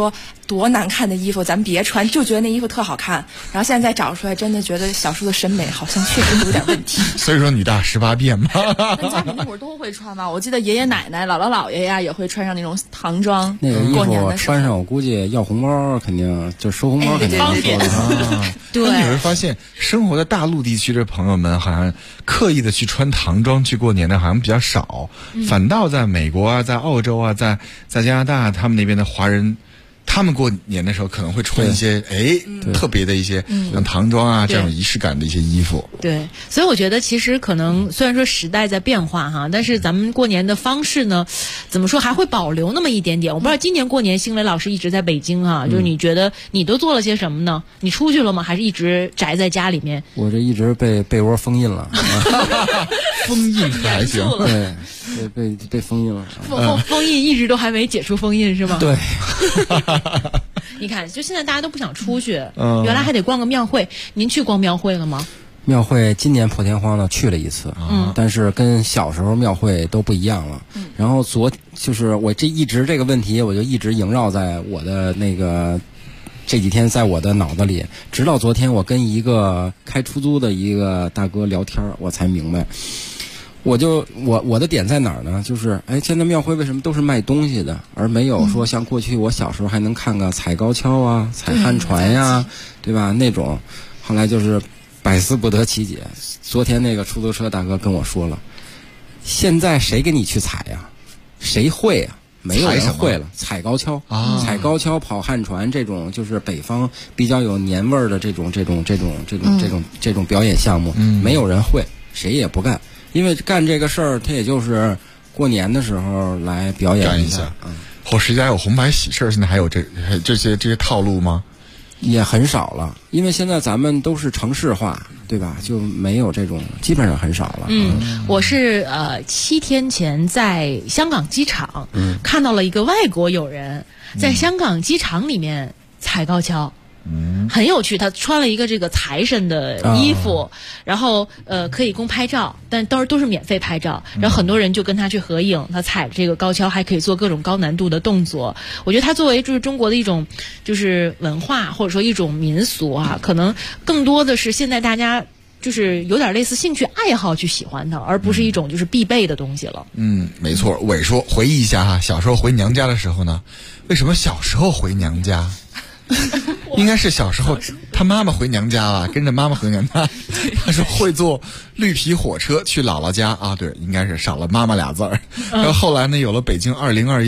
多难看的衣服，咱别穿，就觉得那衣服特好看。然后现在再找出来，真的觉得小时候的审美好像确实有点问题。 所以说女大18变嘛。 那家里那会儿都会穿吗？我记得爷爷奶奶、姥姥姥爷呀也会穿上那种唐装。 那个衣服穿上，我估计要红包肯定就收红包肯定方便。 对， 你会发现生活在大陆地区的朋友们，好像刻意的去穿唐装去过年的好像比较少，反倒在美国啊，在澳洲啊，在加拿大，他们那边的华人。他们过年的时候可能会穿一些特别的一些像唐装啊这种仪式感的一些衣服。 对，所以我觉得其实可能虽然说时代在变化哈，但是咱们过年的方式呢，怎么说还会保留那么一点点。我不知道今年过年星雷老师一直在北京啊，就是你觉得你都做了些什么呢？你出去了吗？还是一直宅在家里面？ 我这一直被被窝封印了。 封印还行。 对，被封印了。 封印一直都还没解除封印是吗？ 对。 你看，就现在大家都不想出去，原来还得逛个庙会。您去逛庙会了吗？ 庙会今年破天荒的去了一次，但是跟小时候庙会都不一样了。然后就是我这个问题，我就一直萦绕在我的那个这几天，在我的脑子里，直到昨天我跟一个开出租的一个大哥聊天，我才明白。我的点在哪儿呢？就是现在庙会为什么都是卖东西的，而没有说像过去我小时候还能看个踩高跷啊、踩旱船呀，对吧？那种，后来就是百思不得其解。昨天那个出租车大哥跟我说了，现在谁给你去踩呀？谁会呀？没有人会了。踩高跷踩高跷、跑旱船这种就是北方比较有年味儿的这种表演项目，没有人会，谁也不干。因为干这个事儿，他也就是过年的时候来表演一下。 谁家有红白喜事，现在还有这些套路吗？ 也很少了，因为现在咱们都是城市化，对吧？就没有这种，基本上很少了。 我是7天前在香港机场看到了一个外国友人在香港机场里面踩高跷。很有趣，他穿了一个这个财神的衣服，然后可以供拍照，但都是免费拍照，然后很多人就跟他去合影，他踩这个高跷还可以做各种高难度的动作。我觉得他作为就是中国的一种就是文化或者说一种民俗啊，可能更多的是现在大家就是有点类似兴趣爱好去喜欢它，而不是一种就是必备的东西了。 没错。伟说回忆一下哈，小时候回娘家的时候呢，为什么小时候回娘家？应该是小时候他妈妈回娘家了，跟着妈妈回娘家。他说会坐绿皮火车去姥姥家啊，对，应该是少了妈妈俩字儿。然后后来呢，有了北京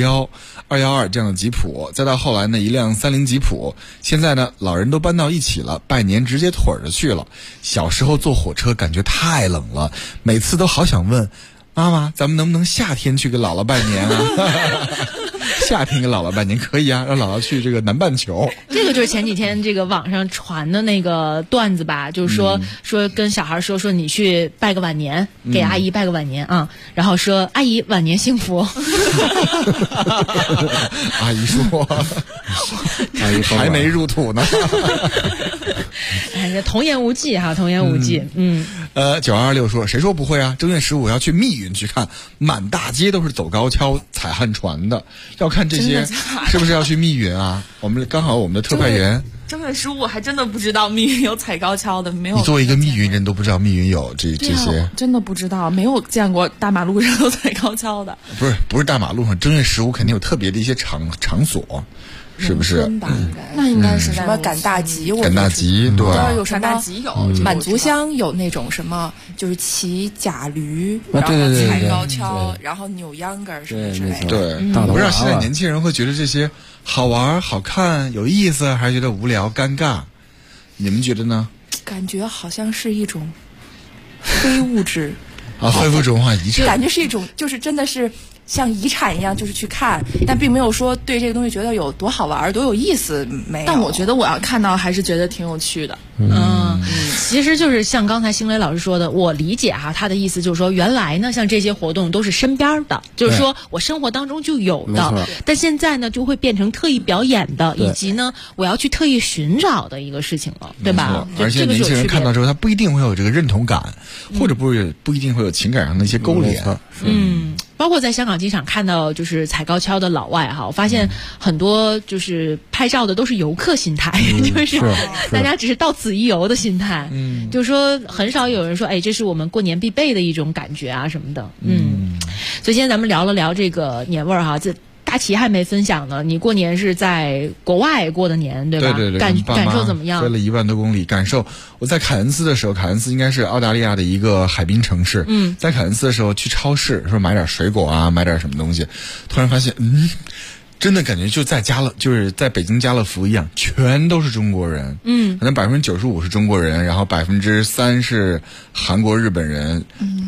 2021、212这样的吉普，再到后来呢，一辆30吉普。现在呢，老人都搬到一起了，拜年直接腿着去了。小时候坐火车感觉太冷了，每次都好想问妈妈，咱们能不能夏天去给姥姥拜年啊？夏天给姥姥拜年可以啊，让姥姥去这个南半球。 这个就是前几天这个网上传的那个段子吧，就是说跟小孩说你去拜个晚年，给阿姨拜个晚年啊，然后说阿姨晚年幸福。 阿姨说，阿姨还没入土呢。 童言无忌哈，童言无忌。 9226说，谁说不会啊？正月15要去密云去看，满大街都是走高跷、踩旱船的。要看这些，是不是要去密云啊？刚好我们的特派员。 正月15我还真的不知道密云有踩高跷的，没有。 你作为一个密云人都不知道密云有这些？ 真的不知道，没有见过大马路上有踩高跷的。 不是大马路上，正月15肯定有特别的一些场所。是不是？ 那应该是什么赶大集？ 赶大集，对， 有什么大集有满族乡有那种什么，就是骑假驴，然后踩高跷，然后扭秧歌什么之类的。 对，不知道现在年轻人会觉得这些好玩、好看、有意思，还是觉得无聊、尴尬？你们觉得呢？ 感觉好像是一种非物质非物质文化遗产， 感觉是一种，就是真的是。像遗产一样，就是去看，但并没有说对这个东西觉得有多好玩、多有意思，没有。 但我觉得我要看到，还是觉得挺有趣的。 其实就是像刚才星雷老师说的，我理解哈，他的意思就是说，原来呢，像这些活动都是身边的，就是说我生活当中就有的，但现在呢，就会变成特意表演的，以及呢，我要去特意寻找的一个事情了，对吧？ 而且年轻人看到之后，他不一定会有这个认同感，或者不一定会有情感上的一些勾连。 包括在香港机场看到就是踩高跷的老外哈，我发现很多就是拍照的都是游客心态，就是大家只是到此一游的心态，就是说很少有人说哎，这是我们过年必备的一种感觉啊什么的，所以今天咱们聊了聊这个年味儿哈，这大齐还没分享呢，你过年是在国外过的年，对吧？ 对， 感受怎么样？ 飞了1万多公里，感受。我在凯恩斯的时候，凯恩斯应该是澳大利亚的一个海滨城市。在凯恩斯的时候去超市说买点水果啊，买点什么东西，突然发现，真的感觉就是在北京家乐福一样，全都是中国人。可能95%是中国人，然后3%是韩国、日本人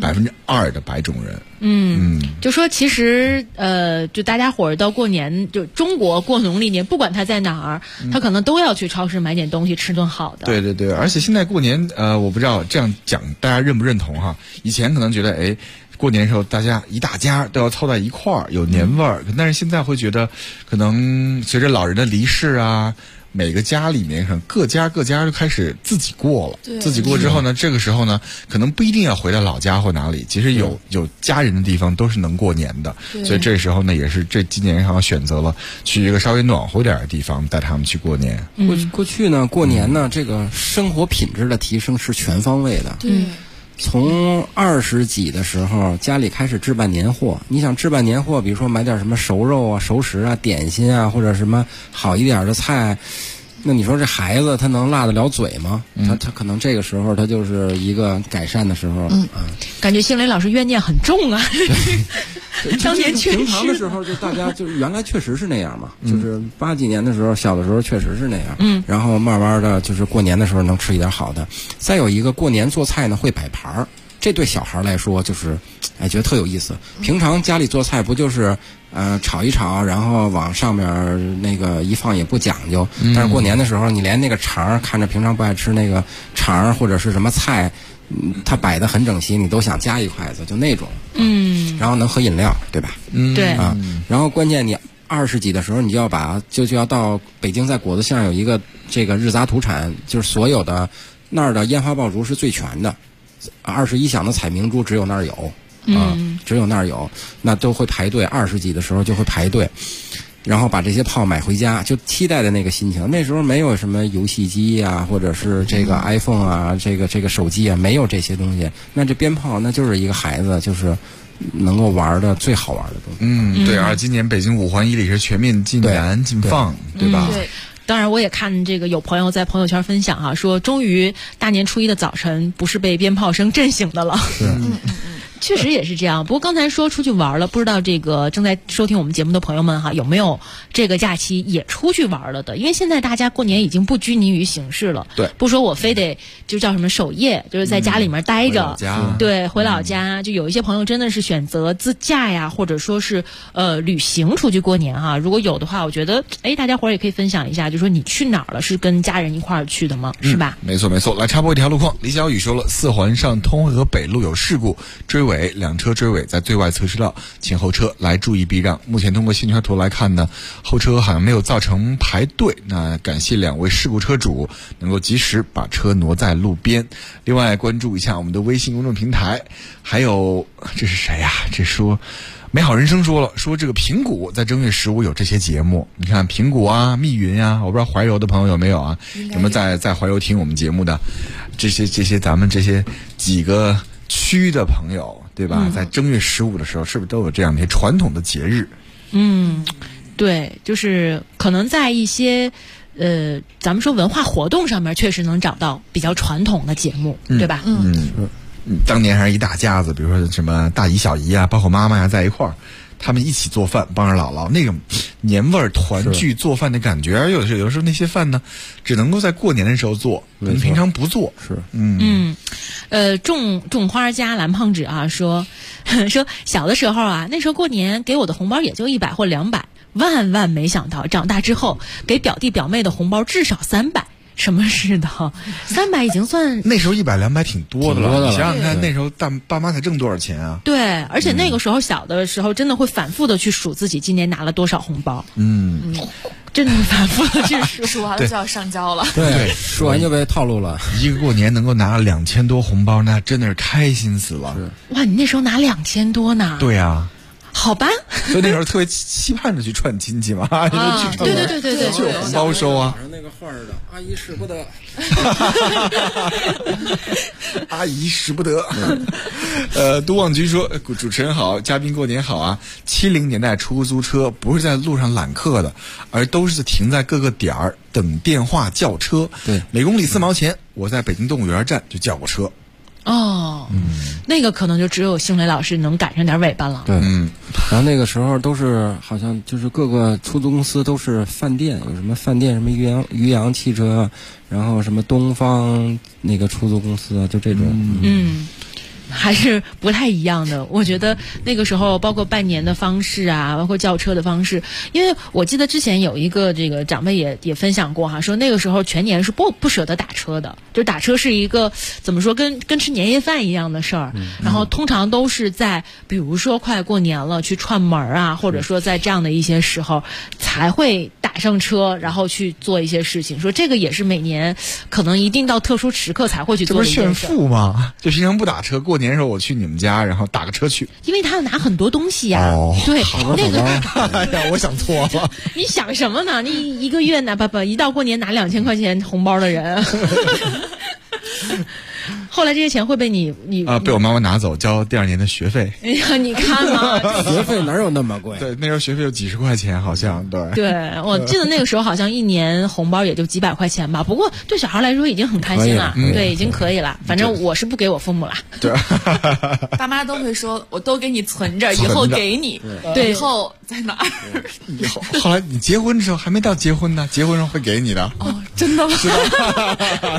，2%的白种人。 就说其实就大家伙儿到过年，就中国过农历年，不管他在哪儿，他可能都要去超市买点东西吃顿好的。 对，而且现在过年，我不知道这样讲大家认不认同哈？以前可能觉得过年的时候大家一大家都要凑在一块儿，有年味儿。但是现在会觉得，可能随着老人的离世啊，每个家里面可能各家就开始自己过了。自己过之后呢，这个时候呢，可能不一定要回到老家或哪里，其实有家人的地方都是能过年的。所以这时候呢，也是今年好像选择了去一个稍微暖和点的地方，带他们去过年。 过去呢，过年呢，这个生活品质的提升是全方位的。从20几的时候，家里开始置办年货。你想置办年货，比如说买点什么熟肉啊、熟食啊、点心啊，或者什么好一点的菜，那你说这孩子他能落得了嘴吗？他可能这个时候他就是一个改善的时候。 感觉星雷老师怨念很重啊。当年确实平常的时候，就大家就原来确实是那样嘛，就是80几年的时候，小的时候确实是那样。然后慢慢的就是过年的时候能吃一点好的。再有一个过年做菜呢会摆盘儿，这对小孩来说就是觉得特有意思。平常家里做菜不就是炒一炒，然后往上面那个一放也不讲究。但是过年的时候，你连那个肠看着平常不爱吃那个肠或者是什么菜，它摆得很整齐，你都想夹一筷子，就那种。然后能喝饮料，对吧？ 对啊。然后关键你20几的时候，你就要到北京，在果子巷有一个这个日杂土产，就是所有的那儿的烟花爆竹是最全的，21响的彩明珠只有那儿有。只有那儿有，那都会排队。20几的时候就会排队，然后把这些炮买回家，就期待的那个心情。那时候没有什么游戏机啊，或者是这个 iPhone 啊，这个手机啊，没有这些东西。那这鞭炮那就是一个孩子就是能够玩的最好玩的东西。对。而今年北京5环以里是全面禁燃禁放，对吧？ 对。当然，我也看这个有朋友在朋友圈分享说终于大年初一的早晨不是被鞭炮声震醒的了。确实也是这样。不过刚才说出去玩了，不知道这个正在收听我们节目的朋友们有没有这个假期也出去玩了的？因为现在大家过年已经不拘泥于形式了。 对， 不说我非得就叫什么守夜，就是在家里面待着。对，回老家。就有一些朋友真的是选择自驾呀，或者说是旅行出去过年哈。如果有的话，我觉得大家伙儿也可以分享一下，就说你去哪儿了？是跟家人一块儿去的吗？是吧？ 没错。来插播一条路况，李小雨说了，4环上通河北路有事故，追尾2车追尾在最外侧车道，请后车来注意避让。目前通过线圈图来看呢，后车好像没有造成排队。那感谢2位事故车主能够及时把车挪在路边。另外关注一下我们的微信公众平台，还有这是谁呀？这说美好人生说了，说这个平谷在正月15有这些节目。你看平谷啊、密云啊，我不知道怀柔的朋友有没有啊？有没有在怀柔听我们节目的这些咱们这些几个区的朋友，对吧？在正月15的时候，是不是都有这样一些传统的节日？ 对，就是可能在一些咱们说文化活动上面，确实能找到比较传统的节目，对吧？ 当年还是一大家子，比如说什么大姨、小姨啊，包括妈妈呀，在一块儿，他们一起做饭，帮着姥姥，那种年味儿、团聚做饭的感觉。而有的时候那些饭呢，只能够在过年的时候做，平常不做。 种花家蓝胖子说小的时候啊，那时候过年给我的红包也就100或200，万没想到长大之后给表弟表妹的红包至少300。什么是的，300已经算那时候100、200挺多的了。你想想看，那时候爸妈才挣多少钱啊？ 对，而且那个时候小的时候，真的会反复的去数自己今年拿了多少红包。真的反复的去数， 数完了就要上交了。 对，数完就被套路了。 一个过年能够拿2000多红包，那真的是开心死了。 哇，你那时候拿2000多呢？ 对啊。 好吧。 所以那时候特别期盼着去串亲戚嘛，因为去串对， 就有红包收啊。 那个画的阿姨使不得， 阿姨使不得。都望居说，主持人好，嘉宾过年好啊。70年代出租车不是在路上揽客的，而都是停在各个点儿等电话叫车。 对， 每公里4毛钱。我在北京动物园站就叫过车。 哦，那个可能就只有星雷老师能赶上点尾巴了。 对，然后那个时候都是好像就是各个出租公司都是饭店，有什么饭店，什么渔阳汽车，然后什么东方那个出租公司，就这种。 还是不太一样的。我觉得那个时候包括拜年的方式啊，包括叫车的方式，因为我记得之前有一个这个长辈也分享过哈，说那个时候全年是不舍得打车的，就打车是一个怎么说跟吃年夜饭一样的事儿。然后通常都是在比如说快过年了去串门啊，或者说在这样的一些时候才会打上车，然后去做一些事情。说这个也是每年可能一定到特殊时刻才会去做的一件事。 这不是炫富吗？就平常不打车，过年的时候我去你们家，然后打个车去， 因为他要拿很多东西呀。对，那个哎呀，我想错了。 你想什么呢？你一个月拿不一到过年拿2000块钱红包的人。后来这些钱会被你被我妈妈拿走交第2年的学费。 哎呀，你看嘛， 学费哪有那么贵？ 对，那时候学费有几十块钱，好像对。 对，我记得那个时候好像一年红包也就几百块钱吧。不过对小孩来说已经很开心了，对，已经可以了。反正我是不给我父母了。 对， 爸妈都会说，我都给你存着，以后给你。对，以后在哪儿？ 以后后来你结婚的时候还没到结婚呢，结婚时候会给你的。 哦，真的吗？ 是的。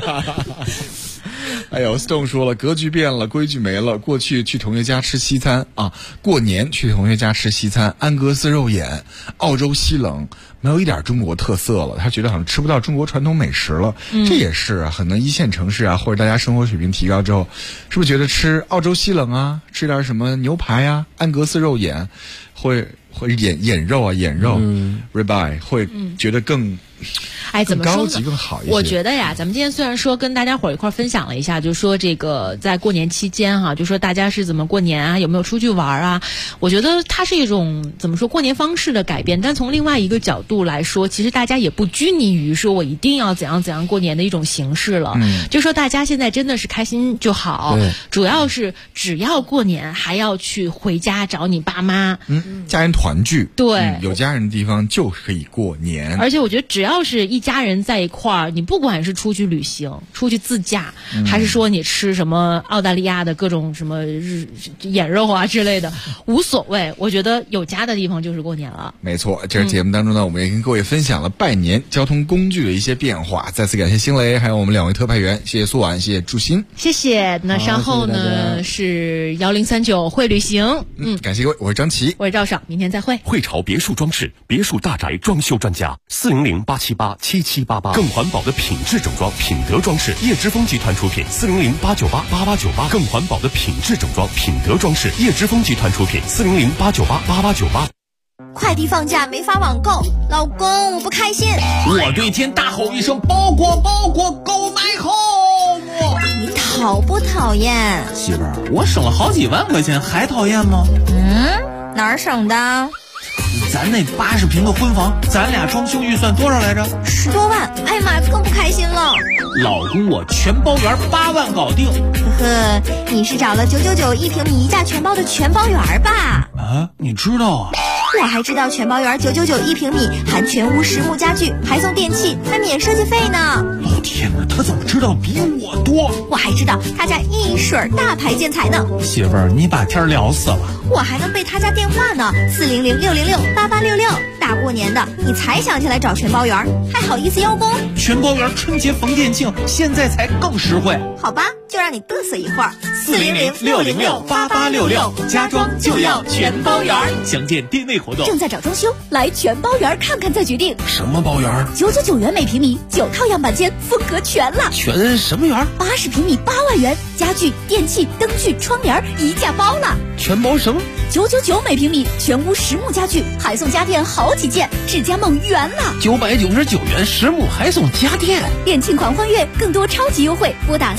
哎呦 ，Stone 说了，格局变了，规矩没了。过去去同学家吃西餐啊，过年去同学家吃西餐，安格斯肉眼，澳洲西冷，没有一点中国特色了。他觉得好像吃不到中国传统美食了。这也是很多1线城市啊，或者大家生活水平提高之后，是不是觉得吃澳洲西冷啊，吃点什么牛排啊，安格斯肉眼，会眼肉啊，眼肉，ribeye 会觉得更。 怎么说呢？ 高级更好一些。 我觉得呀，咱们今天虽然说跟大家伙一块分享了一下，就说这个在过年期间哈，就说大家是怎么过年啊，有没有出去玩啊？我觉得它是一种怎么说过年方式的改变，但从另外一个角度来说，其实大家也不拘泥于说我一定要怎样怎样过年的一种形式了。就说大家现在真的是开心就好，主要是只要过年还要去回家找你爸妈， 家人团聚， 对， 有家人的地方就可以过年。 而且我觉得只要是一家人在一块儿，你不管是出去旅行、出去自驾，还是说你吃什么澳大利亚的各种什么眼肉啊之类的，无所谓。我觉得有家的地方就是过年了。 没错，这是节目当中呢，我们也跟各位分享了拜年交通工具的一些变化。再次感谢星雷，还有我们2位特派员，谢谢苏婉，谢谢祝新， 谢谢。那稍后呢是1039会旅行。 感谢各位，我是张琪， 我是赵爽，明天再会。 汇潮别墅装饰，别墅大宅装修专家，400-878-7788，更环保的品质整装，品德装饰，叶之峰集团出品，400-898-8898，更环保的品质整装，品德装饰，叶之峰集团出品，400-898-8898。 快递放假没法网购，老公我不开心。 我对天大吼一声，包裹包裹 ，Go my home！ 你讨不讨厌？ 媳妇儿，我省了好几万块钱，还讨厌吗？ 哪儿省的？ 咱那80平的婚房，咱俩装修预算多少来着 ？10多万。哎呀妈，更不开心了。 老公，我全包圆8万搞定。 呵呵，你是找了9991平米1价全包的全包圆吧？ 啊，你知道啊？ 我还知道全包圆9991平米，含全屋实木家具，还送电器，还免设计费呢。 老天哪，他怎么知道比我多？ 我还知道他家一水大牌建材呢。 媳妇儿，你把天聊死了。 我还能背他家电话呢，400-606-8866。大过年的，你才想起来找全包圆，还好意思邀功？ 全包圆春节逢店庆，现在才更实惠。 好吧，就让你嘚瑟一会儿。 400-606-8866，家装就要全包圆。详见店内活动。 正在找装修，来全包圆看看再决定。 什么包圆 ？999元每平米，9套样板间，风格全了。 全什么圆 ？80平米8万元，家具、电器、灯具、窗帘一价包了。 全包什么 ？999每平米，全屋实木家具，还送家电好几件，智家梦圆了。 999元实木还送家电， 店庆狂欢月，更多超级优惠，拨打